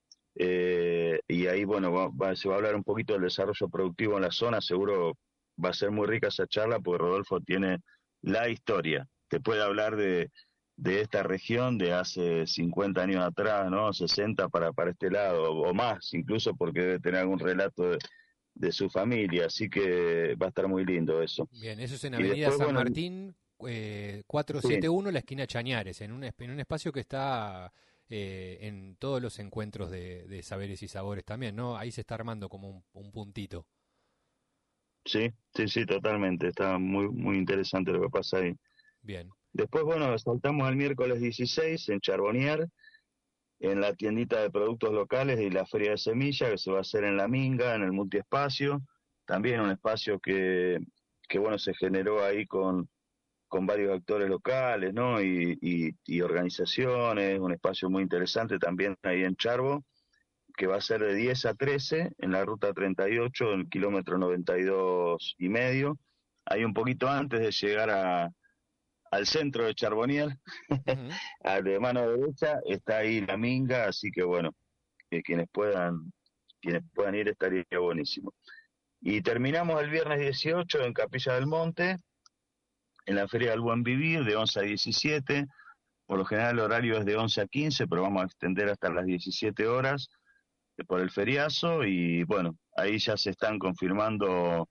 Y ahí, bueno, se va a hablar un poquito del desarrollo productivo en la zona. Seguro va a ser muy rica esa charla porque Rodolfo tiene la historia. Te puede hablar de esta región de hace 50 años atrás, ¿no? 60 para este lado, o más, incluso porque debe tener algún relato de su familia. Así que va a estar muy lindo eso. Bien, eso es en Avenida después, San Martín, 471, la esquina Chañares, en un espacio que está en todos los encuentros de saberes y sabores también, ¿no? Ahí se está armando como un puntito. Sí, totalmente. Está muy, muy interesante lo que pasa ahí. Bien. Después, bueno, saltamos al miércoles 16 en Charbonnier, en la tiendita de productos locales y la feria de semillas que se va a hacer en La Minga, en el multiespacio. También un espacio que bueno, se generó ahí con varios actores locales, ¿no? Y organizaciones, un espacio muy interesante también ahí en Charbo, que va a ser de 10 a 13 en la ruta 38, en el kilómetro 92,5. Ahí un poquito antes de llegar al centro de Charbonnier, de mano derecha, está ahí La Minga, así que bueno, quienes puedan ir estaría buenísimo. Y terminamos el viernes 18 en Capilla del Monte, en la Feria del Buen Vivir, de 11 a 17. Por lo general el horario es de 11 a 15, pero vamos a extender hasta las 17 horas por el feriazo. Y bueno, ahí ya se están confirmando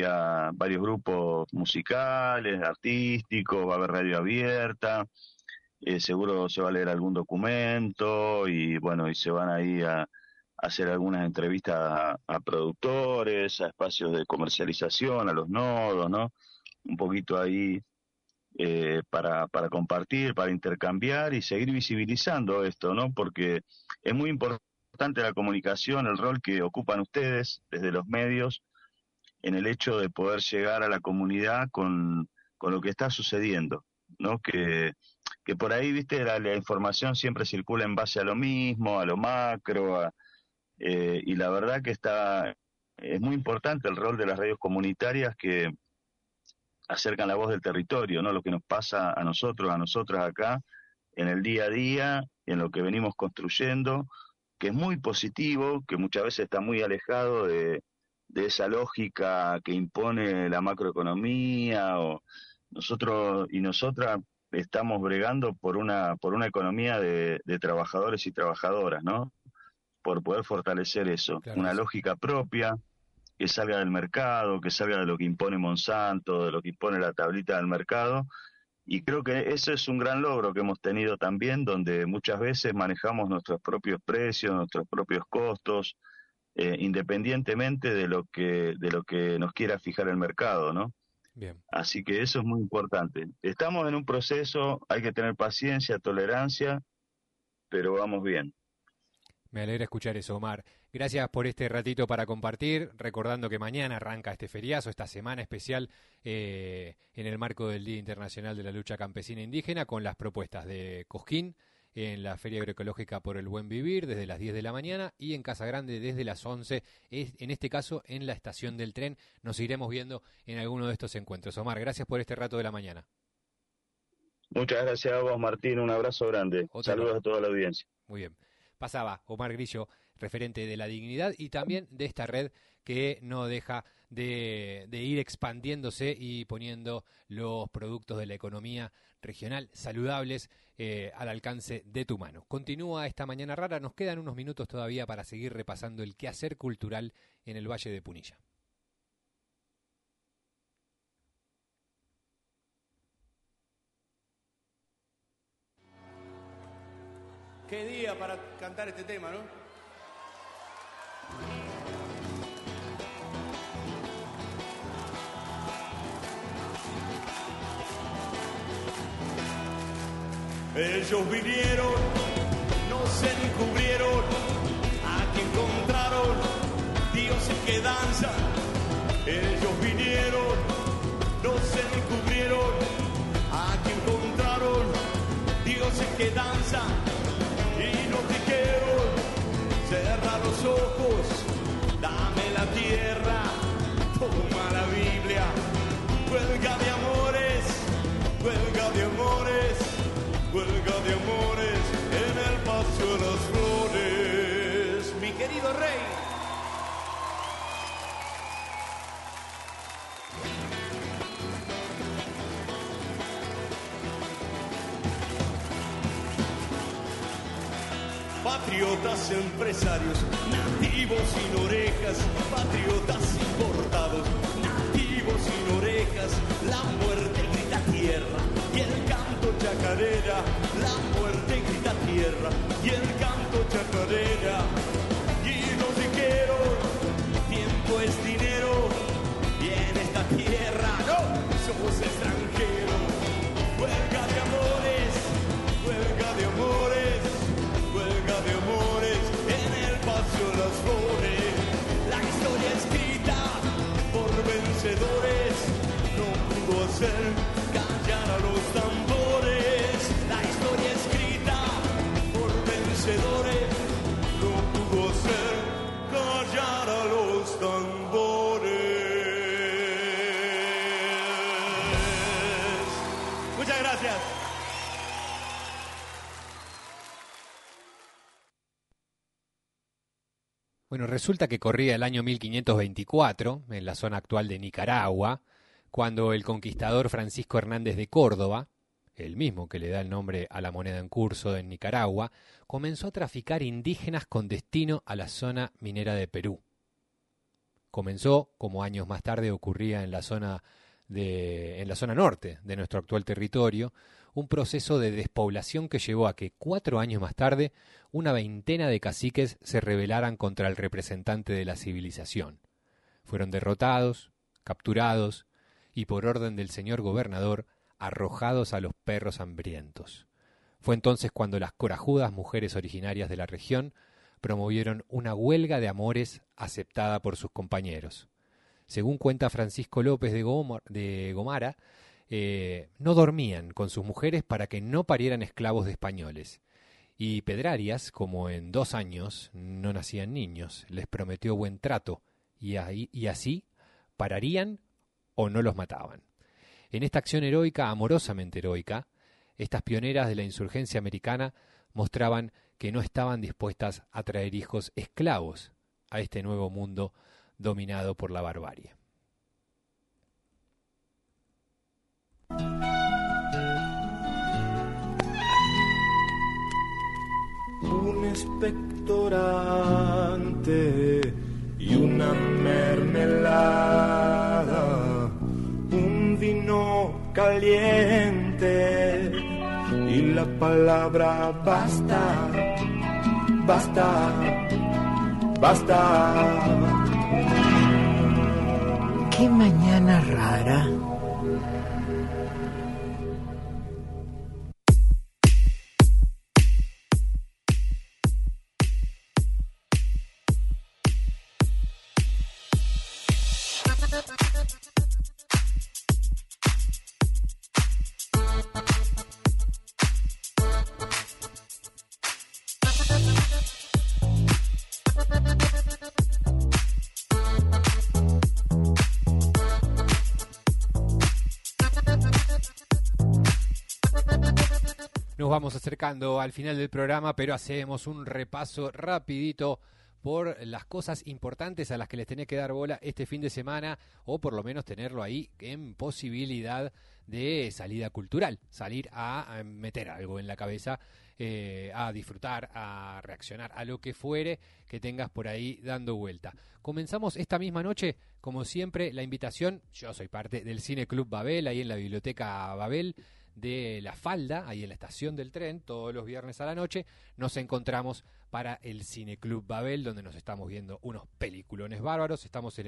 varios grupos musicales, artísticos, va a haber radio abierta. seguro se va a leer algún documento y bueno, y se van ahí a hacer algunas entrevistas a productores, a espacios de comercialización, a los nodos, ¿no? Un poquito ahí para compartir, para intercambiar y seguir visibilizando esto, ¿no? Porque es muy importante la comunicación, el rol que ocupan ustedes desde los medios en el hecho de poder llegar a la comunidad con lo que está sucediendo, ¿no? Que por ahí, viste, la información siempre circula en base a lo mismo, a lo macro, y la verdad que es muy importante el rol de las radios comunitarias que acercan la voz del territorio, ¿no? Lo que nos pasa a nosotros, a nosotras acá, en el día a día, en lo que venimos construyendo, que es muy positivo, que muchas veces está muy alejado de esa lógica que impone la macroeconomía, o nosotros y nosotras estamos bregando por una economía de trabajadores y trabajadoras, ¿no? Por poder fortalecer eso, Claro una que sí. lógica propia, que salga del mercado, que salga de lo que impone Monsanto, de lo que impone la tablita del mercado. Y creo que ese es un gran logro que hemos tenido también, donde muchas veces manejamos nuestros propios precios, nuestros propios costos, independientemente de lo que nos quiera fijar el mercado, ¿no? Bien. Así que eso es muy importante. Estamos en un proceso, hay que tener paciencia, tolerancia, pero vamos bien. Me alegra escuchar eso, Omar. Gracias por este ratito para compartir, recordando que mañana arranca este feriazo, esta semana especial en el marco del Día Internacional de la Lucha Campesina Indígena, con las propuestas de Cosquín en la Feria Agroecológica por el Buen Vivir desde las 10 de la mañana y en Casa Grande desde las 11, en este caso en la estación del tren. Nos iremos viendo en alguno de estos encuentros. Omar, gracias por este rato de la mañana. Muchas gracias a vos, Martín, un abrazo grande. Saludos a toda la audiencia. Muy bien. Pasaba Omar Grillo, referente de La Dignidad y también de esta red que no deja de ir expandiéndose y poniendo los productos de la economía regional saludables al alcance de tu mano. Continúa esta mañana rara, nos quedan unos minutos todavía para seguir repasando el quehacer cultural en el Valle de Punilla. Qué día para cantar este tema, ¿no? Ellos vinieron, no se encubrieron, aquí encontraron dioses que danzan. Ellos vinieron, no se encubrieron, aquí encontraron dioses que danzan. Y nos dijeron, cerra los ojos, dame la tierra, toma la Biblia, huelga de amores, huelga de amores, huelga de amores en el Paseo de las Flores. Mi querido rey. Patriotas empresarios, nativos sin orejas, patriotas importados, nativos sin orejas, la muerte grita tierra y el canto chacarera, la muerte grita tierra y el canto chacarera. Y nos dijeron, tiempo es dinero y en esta tierra no somos extranjeros. Huelga de amores, huelga de amores, huelga de amores en el Paseo de las Flores. La historia escrita por vencedores no pudo hacer callar a los tambores. La historia escrita por vencedores no pudo hacer callar a los tambores. Muchas gracias. Bueno, resulta que corría el año 1524, en la zona actual de Nicaragua, cuando el conquistador Francisco Hernández de Córdoba, el mismo que le da el nombre a la moneda en curso en Nicaragua, comenzó a traficar indígenas con destino a la zona minera de Perú. Comenzó, como años más tarde ocurría en la zona norte de nuestro actual territorio, un proceso de despoblación que llevó a que 4 años más tarde una veintena de caciques se rebelaran contra el representante de la civilización. Fueron derrotados, capturados y por orden del señor gobernador arrojados a los perros hambrientos. Fue entonces cuando las corajudas mujeres originarias de la región promovieron una huelga de amores aceptada por sus compañeros. Según cuenta Francisco López de Gomara, no dormían con sus mujeres para que no parieran esclavos de españoles. Y Pedrarias, como en 2 años no nacían niños, les prometió buen trato y así pararían o no los mataban. En esta acción heroica, amorosamente heroica, estas pioneras de la insurgencia americana mostraban que no estaban dispuestas a traer hijos esclavos a este nuevo mundo dominado por la barbarie. Un expectorante y una mermelada, un vino caliente y la palabra basta, basta, basta. Qué mañana rara. Nos vamos acercando al final del programa, pero hacemos un repaso rapidito por las cosas importantes a las que les tenés que dar bola este fin de semana, o por lo menos tenerlo ahí en posibilidad de salida cultural, salir a meter algo en la cabeza, a disfrutar, a reaccionar, a lo que fuere que tengas por ahí dando vuelta. Comenzamos esta misma noche, como siempre, la invitación. Yo soy parte del Cine Club Babel, ahí en la Biblioteca Babel de La Falda, ahí en la estación del tren, todos los viernes a la noche, nos encontramos para el Cine Club Babel, donde nos estamos viendo unos peliculones bárbaros. Estamos en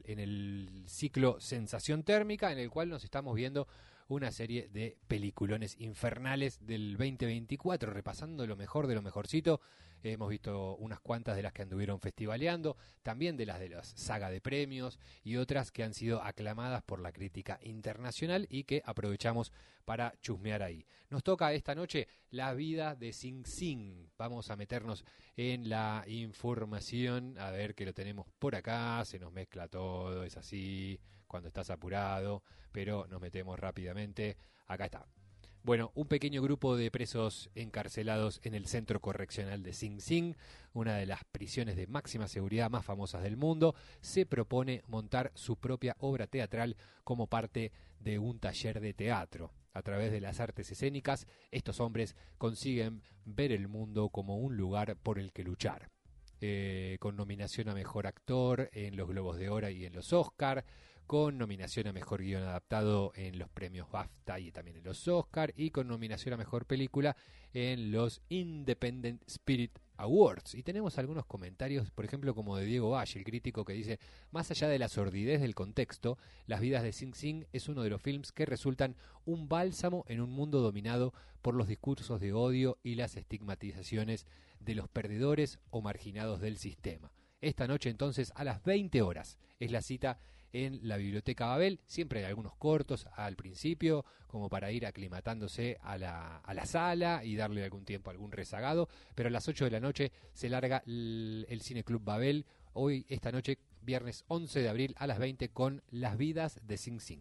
el ciclo Sensación Térmica, en el cual nos estamos viendo una serie de peliculones infernales del 2024, repasando lo mejor de lo mejorcito. Hemos visto unas cuantas de las que anduvieron festivaleando, también de las saga de premios y otras que han sido aclamadas por la crítica internacional y que aprovechamos para chusmear ahí. Nos toca esta noche la vida de Sing Sing. Vamos a meternos en la información, a ver que lo tenemos por acá, se nos mezcla todo, es así cuando estás apurado, pero nos metemos rápidamente. Acá está. Bueno, un pequeño grupo de presos encarcelados en el Centro Correccional de Sing Sing, una de las prisiones de máxima seguridad más famosas del mundo, se propone montar su propia obra teatral como parte de un taller de teatro. A través de las artes escénicas, estos hombres consiguen ver el mundo como un lugar por el que luchar. Con nominación a Mejor Actor en los Globos de Oro y en los Oscar, con nominación a Mejor Guión Adaptado en los premios BAFTA y también en los Oscar, y con nominación a Mejor Película en los Independent Spirit Awards. Y tenemos algunos comentarios, por ejemplo, como de Diego Valle, el crítico, que dice: más allá de la sordidez del contexto, Las vidas de Sing Sing es uno de los films que resultan un bálsamo en un mundo dominado por los discursos de odio y las estigmatizaciones de los perdedores o marginados del sistema. Esta noche, entonces, a las 20 horas, es la cita en la Biblioteca Babel. Siempre hay algunos cortos al principio, como para ir aclimatándose a la sala y darle algún tiempo a algún rezagado, pero a las 8 de la noche se larga el Cine Club Babel, hoy, esta noche, viernes 11 de abril a las 20, con Las vidas de Sing Sing.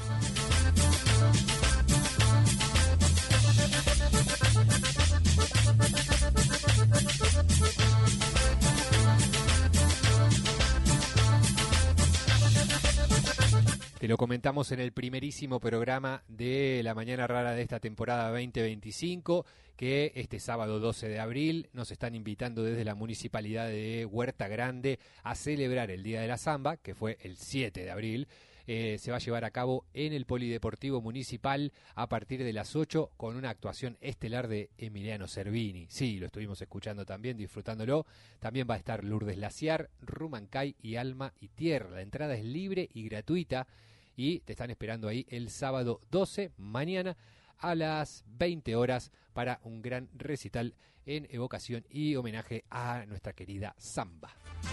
Te lo comentamos en el primerísimo programa de La Mañana Rara de esta temporada 2025, que este sábado 12 de abril nos están invitando desde la Municipalidad de Huerta Grande a celebrar el Día de la Zamba, que fue el 7 de abril, se va a llevar a cabo en el Polideportivo Municipal a partir de las 8 con una actuación estelar de Emiliano Cervini. Sí, lo estuvimos escuchando también, disfrutándolo. También va a estar Lourdes Laciar, Rumancay y Alma y Tierra. La entrada es libre y gratuita y te están esperando ahí el sábado 12, mañana, a las 20 horas para un gran recital en evocación y homenaje a nuestra querida samba.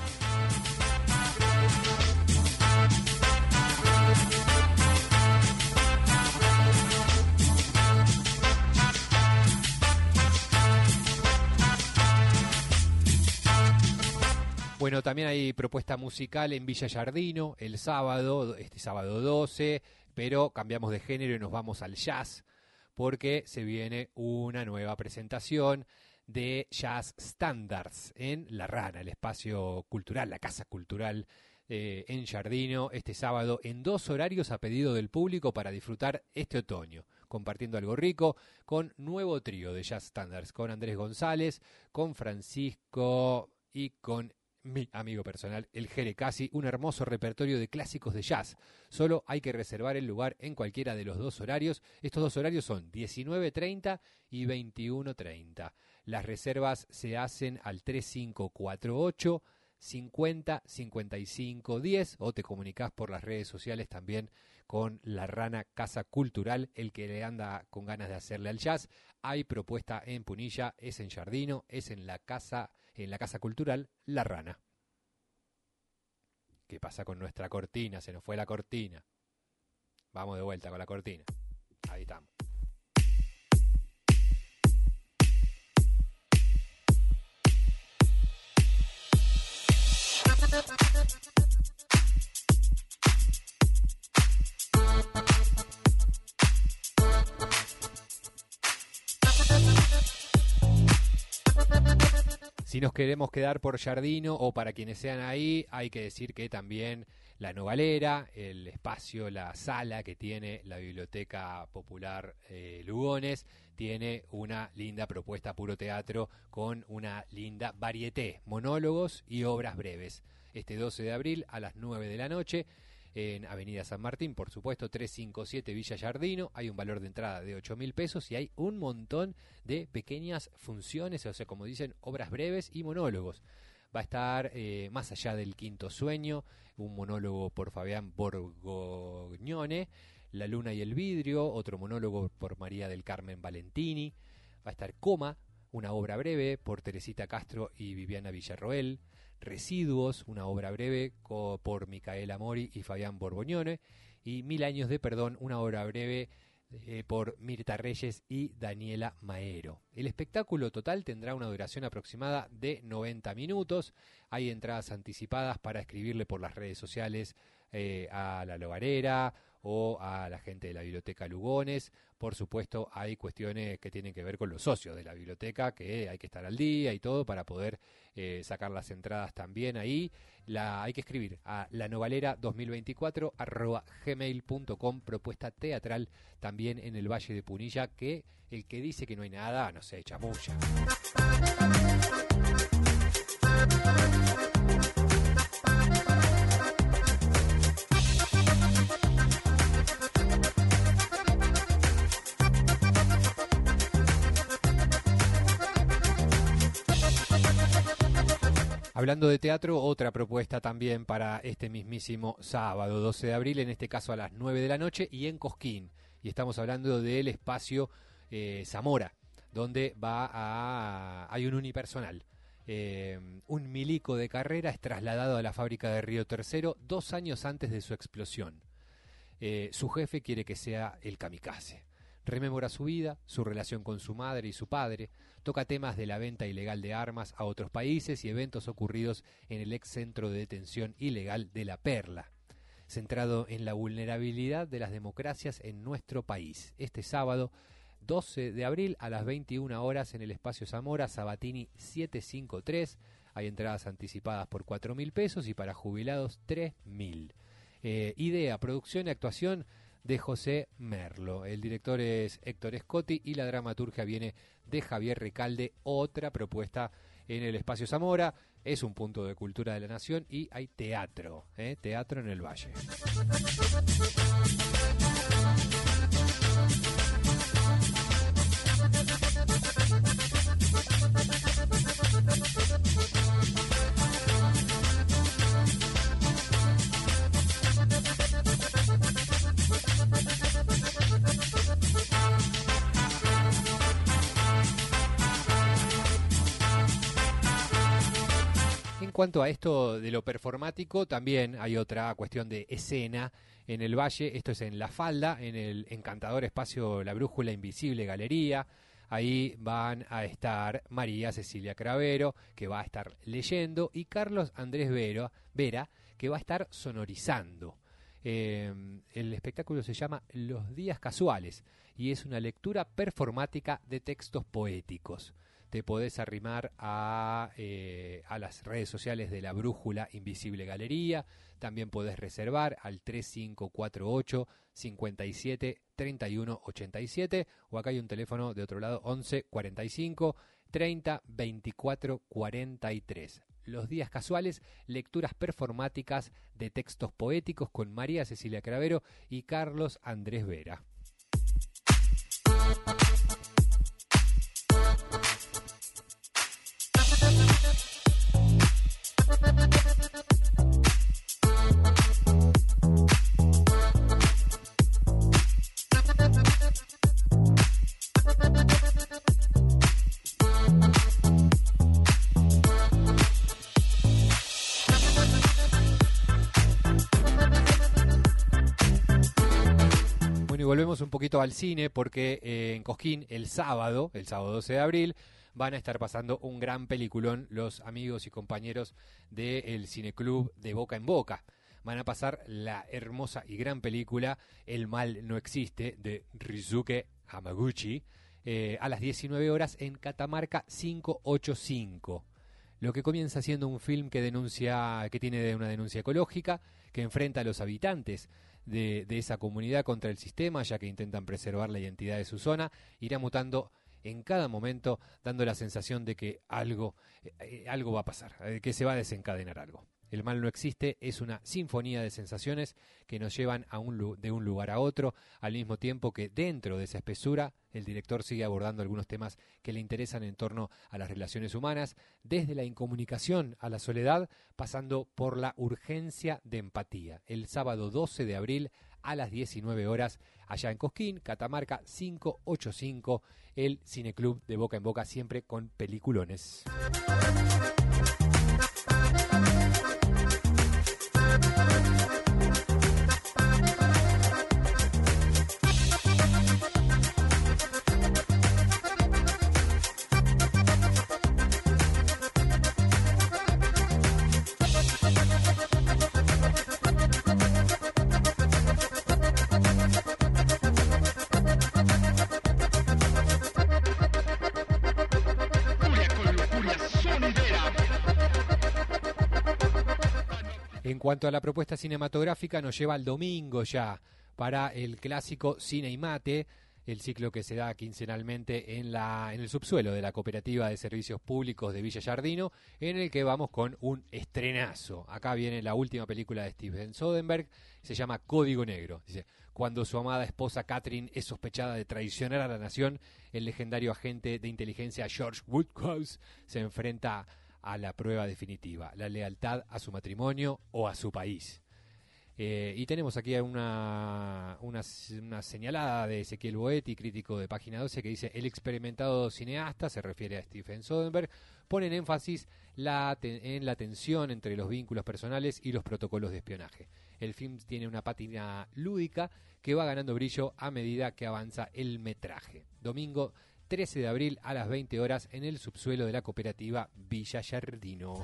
Bueno, también hay propuesta musical en Villa Giardino el sábado, este sábado 12, pero cambiamos de género y nos vamos al jazz, porque se viene una nueva presentación de Jazz Standards en La Rana, el espacio cultural, la casa cultural en Giardino, este sábado en 2 horarios a pedido del público para disfrutar este otoño, compartiendo algo rico con nuevo trío de Jazz Standards, con Andrés González, con Francisco y con mi amigo personal, el Jere Casi, un hermoso repertorio de clásicos de jazz. Solo hay que reservar el lugar en cualquiera de los 2 horarios. Estos 2 horarios son 19:30 y 21:30. Las reservas se hacen al 3548 50 55 10 o te comunicás por las redes sociales también con La Rana Casa Cultural, el que le anda con ganas de hacerle al jazz. Hay propuesta en Punilla, es en Giardino, es en la Casa Cultural La Rana. ¿Qué pasa con nuestra cortina? Se nos fue la cortina. Vamos de vuelta con la cortina. Ahí estamos. Si nos queremos quedar por Giardino o para quienes sean ahí, hay que decir que también la Nogalera, el espacio, la sala que tiene la Biblioteca Popular Lugones, tiene una linda propuesta puro teatro con una linda varieté, monólogos y obras breves. Este 12 de abril a las 9 de la noche, en Avenida San Martín, por supuesto, 357 Villa Giardino. Hay un valor de entrada de 8.000 pesos y hay un montón de pequeñas funciones, o sea, como dicen, obras breves y monólogos. Va a estar Más allá del quinto sueño, un monólogo por Fabián Borgognone, La luna y el vidrio, otro monólogo por María del Carmen Valentini. Va a estar Coma, una obra breve por Teresita Castro y Viviana Villarroel. Residuos, una obra breve por Micaela Mori y Fabián Borgognone. Y 1000 años de perdón, una obra breve por Mirta Reyes y Daniela Maero. El espectáculo total tendrá una duración aproximada de 90 minutos. Hay entradas anticipadas para escribirle por las redes sociales a la Logarera o a la gente de la Biblioteca Lugones. Por supuesto, hay cuestiones que tienen que ver con los socios de la biblioteca, que hay que estar al día y todo para poder sacar las entradas también ahí. Hay que escribir a lanogalera2024@gmail.com, propuesta teatral también en el Valle de Punilla, que el que dice que no hay nada, no sé, chamulla. Hablando de teatro, otra propuesta también para este mismísimo sábado 12 de abril, en este caso a las 9 de la noche y en Cosquín. Y estamos hablando del espacio Zamora, donde hay un unipersonal. Un milico de carrera es trasladado a la fábrica de Río Tercero 2 años antes de su explosión. Su jefe quiere que sea el kamikaze. Rememora su vida, su relación con su madre y su padre, toca temas de la venta ilegal de armas a otros países y eventos ocurridos en el ex centro de detención ilegal de La Perla, centrado en la vulnerabilidad de las democracias en nuestro país. Este sábado, 12 de abril, a las 21 horas en el Espacio Zamora, Sabatini 753, hay entradas anticipadas por 4.000 pesos y para jubilados 3.000. Idea, producción y actuación de José Merlo. El director es Héctor Scotti y la dramaturgia viene de Javier Recalde, otra propuesta en el Espacio Zamora. Es un punto de cultura de la nación y hay teatro, teatro en el Valle. En cuanto a esto de lo performático, también hay otra cuestión de escena en el Valle. Esto es en La Falda, en el encantador espacio La Brújula Invisible Galería. Ahí van a estar María Cecilia Cravero, que va a estar leyendo, y Carlos Andrés Vera, que va a estar sonorizando. El espectáculo se llama Los Días Casuales y es una lectura performática de textos poéticos. Te podés arrimar a las redes sociales de La Brújula Invisible Galería. También podés reservar al 3548 57 31 87, o acá hay un teléfono de otro lado, 11 45 30 24 43. Los Días Casuales, lecturas performáticas de textos poéticos con María Cecilia Cravero y Carlos Andrés Vera. Volvemos un poquito al cine porque en Cosquín el sábado 12 de abril, van a estar pasando un gran peliculón los amigos y compañeros del Cineclub de Boca en Boca. Van a pasar la hermosa y gran película El mal no existe, de Ryusuke Hamaguchi, a las 19 horas en Catamarca 585. Lo que comienza siendo un film que tiene una denuncia ecológica, que enfrenta a los habitantes de esa comunidad contra el sistema, ya que intentan preservar la identidad de su zona, irá mutando en cada momento, dando la sensación de que algo va a pasar, que se va a desencadenar algo. El mal no existe es una sinfonía de sensaciones que nos llevan de un lugar a otro, al mismo tiempo que dentro de esa espesura el director sigue abordando algunos temas que le interesan en torno a las relaciones humanas, desde la incomunicación a la soledad, pasando por la urgencia de empatía. El sábado 12 de abril a las 19 horas, allá en Cosquín, Catamarca 585, el Cineclub de Boca en Boca, siempre con peliculones. En cuanto a la propuesta cinematográfica, nos lleva al domingo ya para el clásico Cine y Mate, el ciclo que se da quincenalmente en el subsuelo de la Cooperativa de Servicios Públicos de Villa Yardino, en el que vamos con un estrenazo. Acá viene la última película de Steven Soderbergh, se llama Código Negro. Dice: cuando su amada esposa Catherine es sospechada de traicionar a la nación, el legendario agente de inteligencia George Woodhouse se enfrenta a la prueba definitiva, la lealtad a su matrimonio o a su país. Y tenemos aquí una señalada de Ezequiel Boetti, crítico de Página 12, que dice: el experimentado cineasta, se refiere a Steven Soderbergh, pone en énfasis en la tensión entre los vínculos personales y los protocolos de espionaje. El film tiene una pátina lúdica que va ganando brillo a medida que avanza el metraje. Domingo 13 de abril a las 20 horas en el subsuelo de la cooperativa Villa Yardino.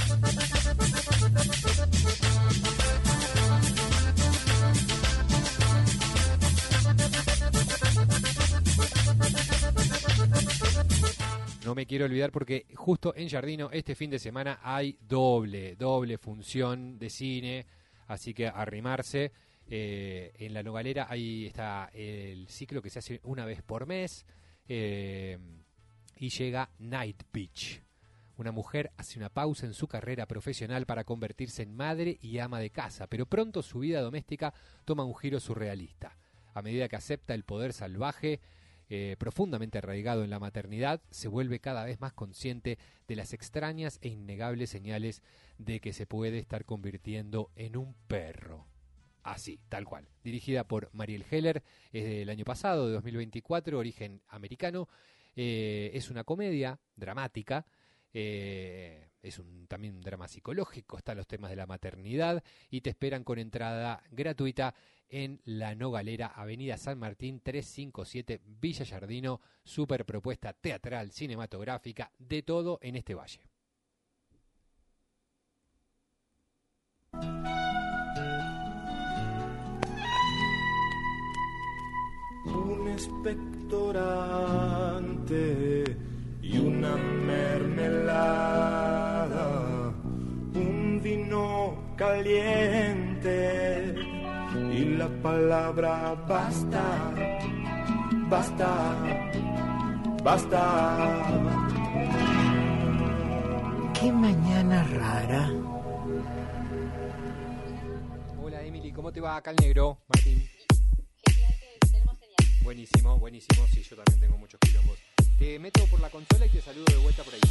No me quiero olvidar porque justo en Yardino este fin de semana hay doble función de cine, así que arrimarse. En la Nogalera ahí está el ciclo que se hace una vez por mes. Y llega Night Beach, Una mujer hace una pausa en su carrera profesional para convertirse en madre y ama de casa, pero pronto su vida doméstica toma un giro surrealista. A medida que acepta el poder salvaje, profundamente arraigado en la maternidad, se vuelve cada vez más consciente de las extrañas e innegables señales de que se puede estar convirtiendo en un perro. Así, tal cual. Dirigida por Mariel Heller, es del año pasado, de 2024, origen americano. Es una comedia dramática. Es también un drama psicológico, están los temas de la maternidad y te esperan con entrada gratuita en La Nogalera, Avenida San Martín 357, Villa Yardino. Super propuesta teatral, cinematográfica, de todo en este valle. Un expectorante y una mermelada, un vino caliente y la palabra basta, basta, basta. Qué mañana rara. Hola Emily, ¿cómo te va acá el negro? Martín. Genial que tenemos señal. Buenísimo, buenísimo. Sí, yo también tengo muchos quilombos. Te meto por la consola y te saludo de vuelta por ahí.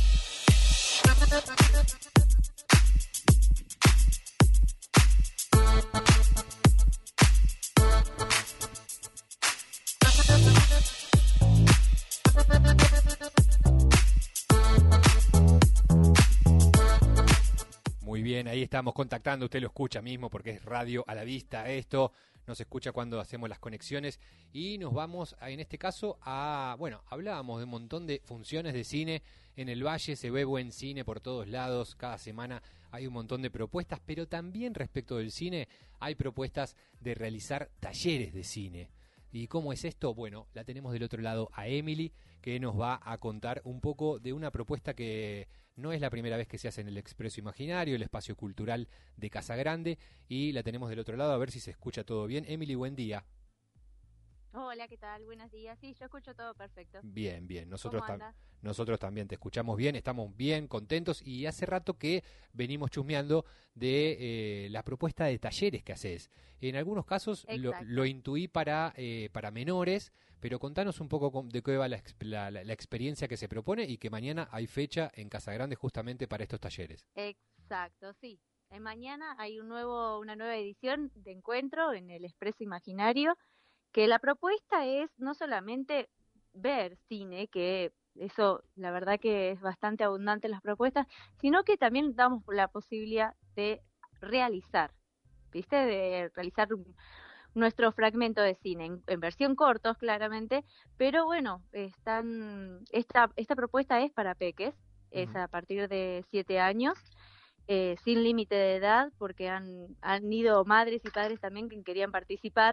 Muy bien, ahí estamos contactando, usted lo escucha mismo porque es radio a la vista esto, nos escucha cuando hacemos las conexiones y nos vamos en este caso hablábamos de un montón de funciones de cine en el Valle, se ve buen cine por todos lados, cada semana hay un montón de propuestas, pero también respecto del cine hay propuestas de realizar talleres de cine. ¿Y cómo es esto? Bueno, la tenemos del otro lado a Emily, que nos va a contar un poco de una propuesta que no es la primera vez que se hace en el Expreso Imaginario, el espacio cultural de Casa Grande, y la tenemos del otro lado a ver si se escucha todo bien. Emily, buen día. Hola, ¿qué tal? Buenos días. Sí, yo escucho todo perfecto. Bien, bien. ¿Cómo andas? Nosotros también te escuchamos bien, estamos bien contentos y hace rato que venimos chusmeando de la propuesta de talleres que haces. En algunos casos lo intuí para menores, pero contanos un poco de qué va la experiencia que se propone y que mañana hay fecha en Casa Grande justamente para estos talleres. Exacto, sí. Mañana hay una nueva edición de encuentro en el Expreso Imaginario, que la propuesta es no solamente ver cine, que eso la verdad que es bastante abundante en las propuestas, sino que también damos la posibilidad de realizar, ¿viste? De realizar nuestro fragmento de cine en versión cortos, claramente, pero bueno, esta propuesta es para peques, es a partir de 7 años, sin límite de edad, porque han ido madres y padres también que querían participar.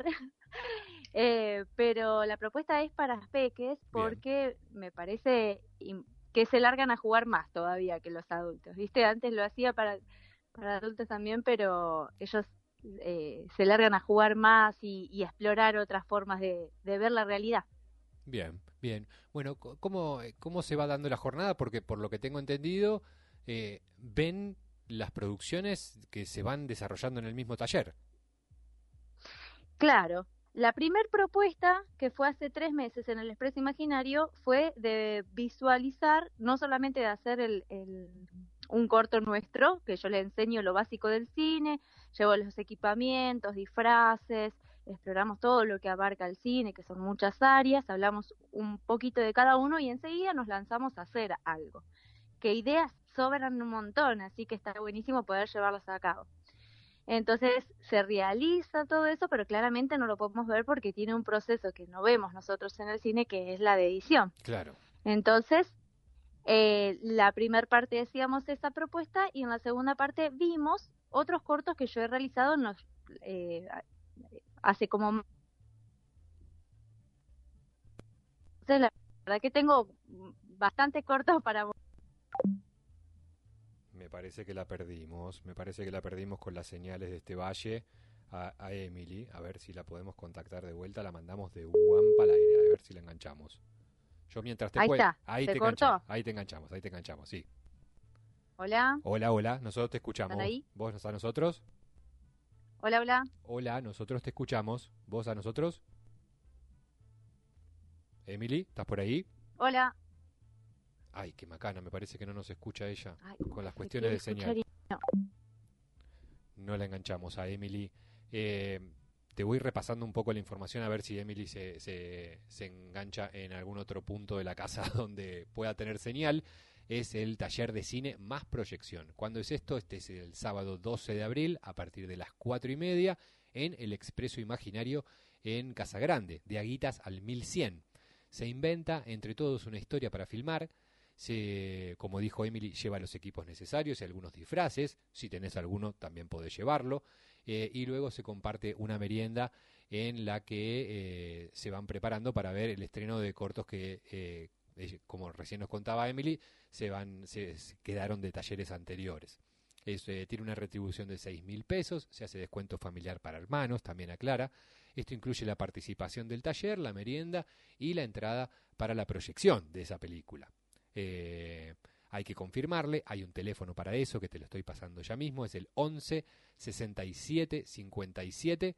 Pero la propuesta es para peques porque me parece que se largan a jugar más todavía que los adultos, ¿viste? Antes lo hacía para adultos también, pero ellos se largan a jugar más y a explorar otras formas de ver la realidad. Bien, bien. Bueno, ¿cómo se va dando la jornada? Porque por lo que tengo entendido, ven las producciones que se van desarrollando en el mismo taller. Claro. La primer propuesta, que fue hace 3 meses en el Expreso Imaginario, fue de visualizar, no solamente de hacer un corto nuestro, que yo le enseño lo básico del cine, llevo los equipamientos, disfraces, exploramos todo lo que abarca el cine, que son muchas áreas, hablamos un poquito de cada uno y enseguida nos lanzamos a hacer algo. Que ideas sobran un montón, así que está buenísimo poder llevarlas a cabo. Entonces se realiza todo eso, pero claramente no lo podemos ver porque tiene un proceso que no vemos nosotros en el cine, que es la de edición. Claro. Entonces, la primera parte decíamos esa propuesta y en la segunda parte vimos otros cortos que yo he realizado hace como... Entonces, la verdad que tengo bastantes cortos para... Me parece que la perdimos con las señales de este valle a Emily, a ver si la podemos contactar de vuelta, la mandamos de Guampa al aire, a ver si la enganchamos. Yo mientras te Ahí está, ahí ¿se te cortó? enganchamos, sí. Hola. Hola, hola, nosotros te escuchamos. ¿Están ahí? ¿Vos a nosotros? Hola, hola. Hola, nosotros te escuchamos. ¿Vos a nosotros? Emily, ¿estás por ahí? Hola. Ay, qué macana, me parece que no nos escucha ella Ay, con las se cuestiones quiere de señal. escuchar y no. No la enganchamos a Emily. Te voy repasando un poco la información a ver si Emily se engancha en algún otro punto de la casa donde pueda tener señal. Es el taller de cine más proyección. ¿Cuándo es esto? Este es el sábado 12 de abril a partir de las 4:30 en el Expreso Imaginario en Casa Grande, de Aguitas al 1100. Se inventa entre todos una historia para filmar. Como dijo Emily, lleva los equipos necesarios y algunos disfraces. Si tenés alguno, también podés llevarlo. Y luego se comparte una merienda en la que se van preparando para ver el estreno de cortos que, como recién nos contaba Emily, se quedaron de talleres anteriores. Tiene una retribución de 6.000 pesos, se hace descuento familiar para hermanos, también aclara. Esto incluye la participación del taller, la merienda y la entrada para la proyección de esa película. Hay que confirmarle, hay un teléfono para eso que te lo estoy pasando ya mismo, es el 11 67 57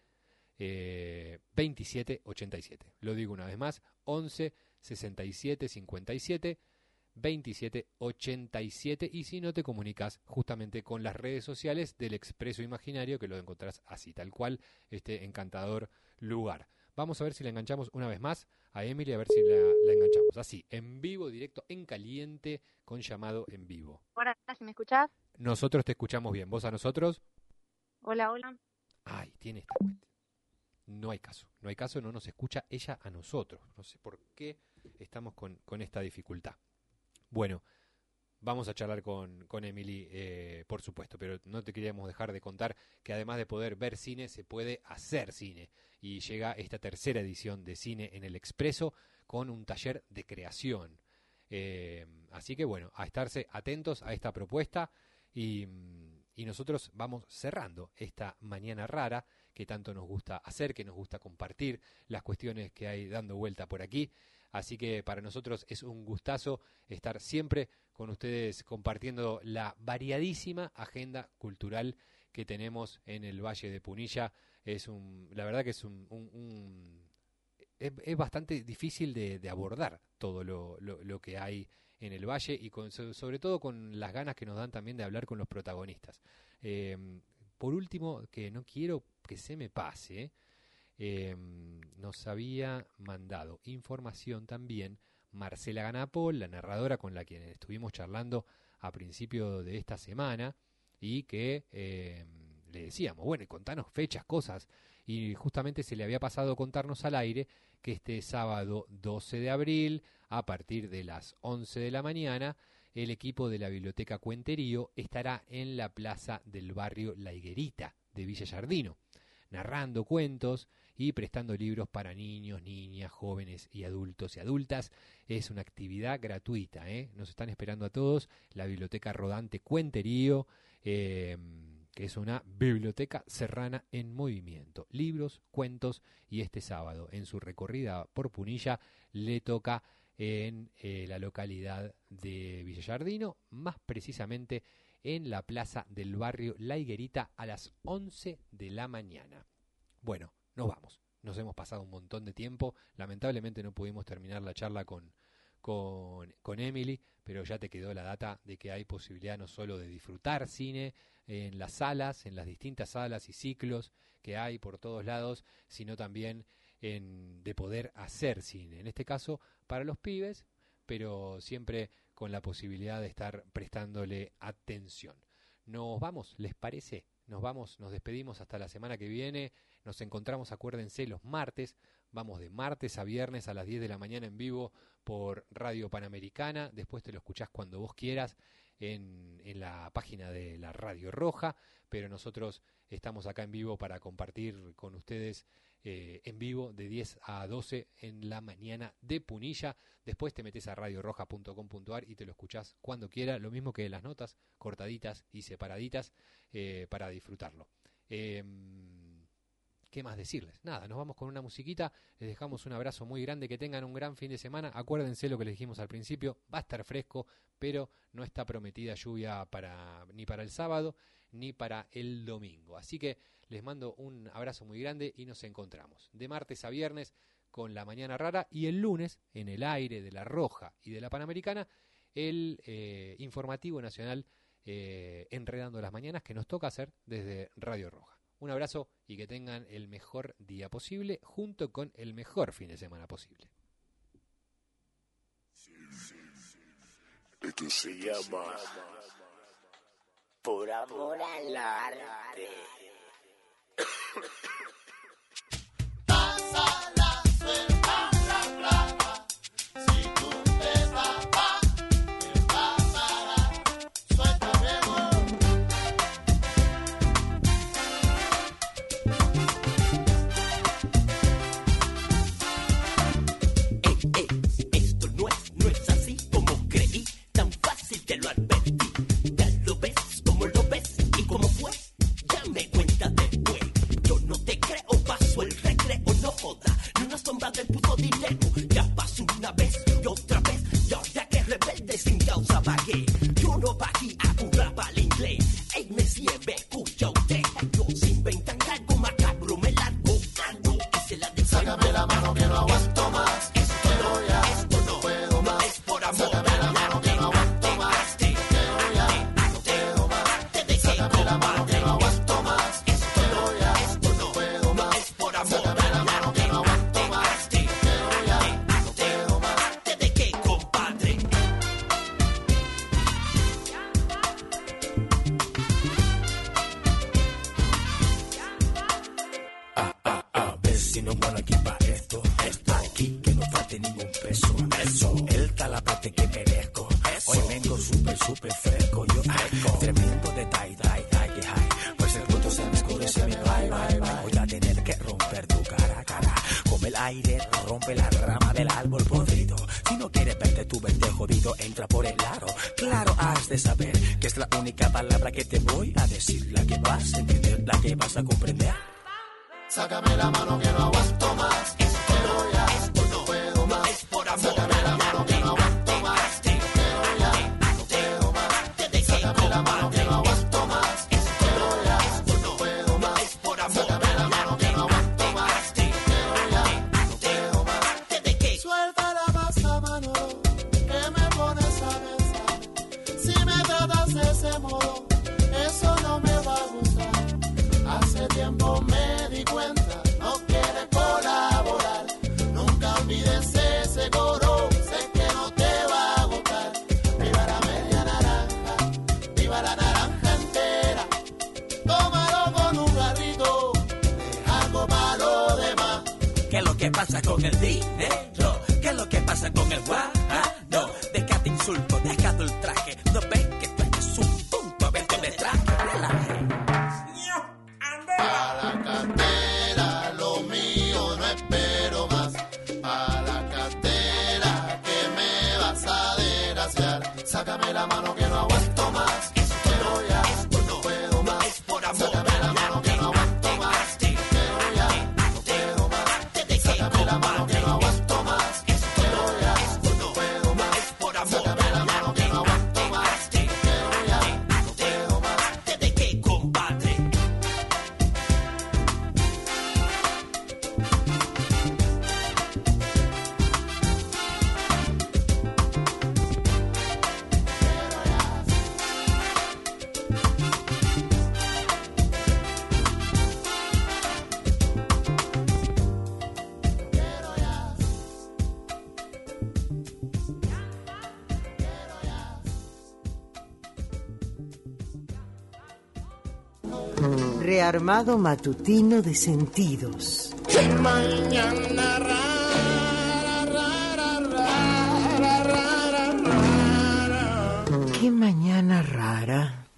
27 87. Lo digo una vez más, 11 67 57 27 87, y si no, te comunicas justamente con las redes sociales del Expreso Imaginario, que lo encontrás así, tal cual, este encantador lugar. Vamos a ver si la enganchamos una vez más a Emily, a ver si la enganchamos. Así, en vivo, directo, en caliente, con llamado en vivo. Ahora, ¿si me escuchás? Nosotros te escuchamos bien. ¿Vos a nosotros? Hola, hola. Ay, tiene esta cuestión. No hay caso, no nos escucha ella a nosotros. No sé por qué estamos con esta dificultad. Bueno, vamos a charlar con Emily, por supuesto, pero no te queríamos dejar de contar que además de poder ver cine, se puede hacer cine. Y llega esta tercera edición de Cine en el Expreso con un taller de creación. Así que bueno, a estarse atentos a esta propuesta y nosotros vamos cerrando esta mañana rara que tanto nos gusta hacer, que nos gusta compartir las cuestiones que hay dando vuelta por aquí. Así que para nosotros es un gustazo estar siempre con ustedes compartiendo la variadísima agenda cultural que tenemos en el Valle de Punilla. La verdad que es es bastante difícil de abordar todo lo que hay en el Valle y sobre todo con las ganas que nos dan también de hablar con los protagonistas. Por último, que no quiero que se me pase, nos había mandado información también Marcela Ganapol, la narradora con la que estuvimos charlando a principio de esta semana, y que le decíamos, bueno, y contanos fechas, cosas, y justamente se le había pasado contarnos al aire que este sábado 12 de abril, a partir de las 11 de la mañana, el equipo de la Biblioteca Cuenterío estará en la plaza del barrio La Higuerita de Villa Yardino, narrando cuentos y prestando libros para niños, niñas, jóvenes y adultos y adultas. Es una actividad gratuita, nos están esperando a todos. La Biblioteca Rodante Cuenterío, que es una biblioteca serrana en movimiento. Libros, cuentos, y este sábado, en su recorrida por Punilla, le toca en la localidad de Villallardino, más precisamente en la plaza del barrio La Higuerita a las 11 de la mañana. Bueno, nos vamos. Nos hemos pasado un montón de tiempo. Lamentablemente no pudimos terminar la charla con Emily, pero ya te quedó la data de que hay posibilidad no solo de disfrutar cine en las salas, en las distintas salas y ciclos que hay por todos lados, sino también de poder hacer cine. En este caso, para los pibes, pero siempre con la posibilidad de estar prestándole atención. Nos vamos, ¿les parece? Nos vamos, nos despedimos hasta la semana que viene. Nos encontramos, acuérdense, los martes. Vamos de martes a viernes a las 10 de la mañana en vivo por Radio Panamericana. Después te lo escuchás cuando vos quieras en la página de la Radio Roja. Pero nosotros estamos acá en vivo para compartir con ustedes en vivo de 10 a 12 en la mañana de Punilla. Después te metes a radioroja.com.ar y te lo escuchás cuando quiera, lo mismo que las notas cortaditas y separaditas para disfrutarlo. ¿Qué más decirles? Nada, nos vamos con una musiquita, les dejamos un abrazo muy grande, que tengan un gran fin de semana. Acuérdense lo que les dijimos al principio, va a estar fresco, pero no está prometida lluvia ni para el sábado ni para el domingo. Así que les mando un abrazo muy grande y nos encontramos de martes a viernes con La Mañana Rara, y el lunes en el aire de La Roja y de La Panamericana el informativo nacional Enredando las Mañanas, que nos toca hacer desde Radio Roja. Un abrazo y que tengan el mejor día posible junto con el mejor fin de semana posible. Esto se llama Por Amor al Arte. Pásala, suelta la plata. Si tú te vas, ¿qué pasará? Suéltame vos. Esto no es así como creí, tan fácil te lo advertí. Ya lo ves como lo ves y como fue, ya me cuenta después. Yo no te creo, paso el recreo, no joda, ni una sombra del puto dinero. Ya pasó una vez y otra vez, y ahora que rebelde sin causa pagué. Yo no pagué a un rap al inglés, ey, me siempre escucha usted. Yo se inventan algo macabro, me largo, algo y se la dice. Sácame la mano que no aguanto más. Esto no puedo más. Es por amor. Sácame la mano que no aguanto más. Quiero ya, no puedo más. Sácame la mano que no aguanto más. Quiero ya, no puedo más. Es por amor. Sácame la mano que no aguanto más. Quiero ya, no puedo más. ¿De qué, compadre? Vecino, bueno, aquí pa' esto. Aquí que no falte ningún peso. Eso, el talaplate que merezco. Hoy vengo súper fresco. Yo tremendo de tie-dye, que hay. Pues el bruto se me escurre, se me va. Voy a tener que romper tu cara a cara. Como el aire rompe la rama del árbol podrido. Si no quieres verte, tú verte jodido. Entra por el aro. Claro, has de saber que es la única palabra que te voy a decir. La que vas a entender, la que vas a comprender. Sácame la mano que no aguanto más. Quiero ya, no puedo más. Es por amor. Sácame la mano que no aguanto más. Quiero ya, no puedo más. Sácame la mano que no aguanto más. Quiero ya, no puedo más. Es por amor. Sácame la mano que no aguanto más. Quiero ya, no puedo más. ¿De qué? Suelta la masa, mano, que me pones a pensar. Si me tratas de ese modo, eso no me va a gustar. Hace tiempo me di cuenta, no quieres colaborar. Nunca olvides ese coro, sé que no te va a gustar. Viva la media naranja, viva la naranja entera. Tómalo con un garrito, deja algo para lo demás. ¿Qué es lo que pasa con el dinero? ¿Qué es lo que pasa con el guano? Déjate insulto, déjate el traje. No ves que tú eres un punto, a ver que me traje. Pa' la cartera, lo mío no espero más. Pa' la cartera, que me vas a desgraciar. Sácame la mano que no aguanto más. Quiero ya, no puedo más. Es por amor. Sácame la mano que no aguanto más. Quiero ya, no puedo más. Sácame la mano que no aguanto más. Quiero ya, no puedo más. Es por amor. Sácame la mano que no aguanto más. Quiero ya, no puedo más. ¿De qué, compadre? Rearmado matutino de sentidos. ¡Qué mañana rara, rara, rara, rara, rara! Qué mañana rara.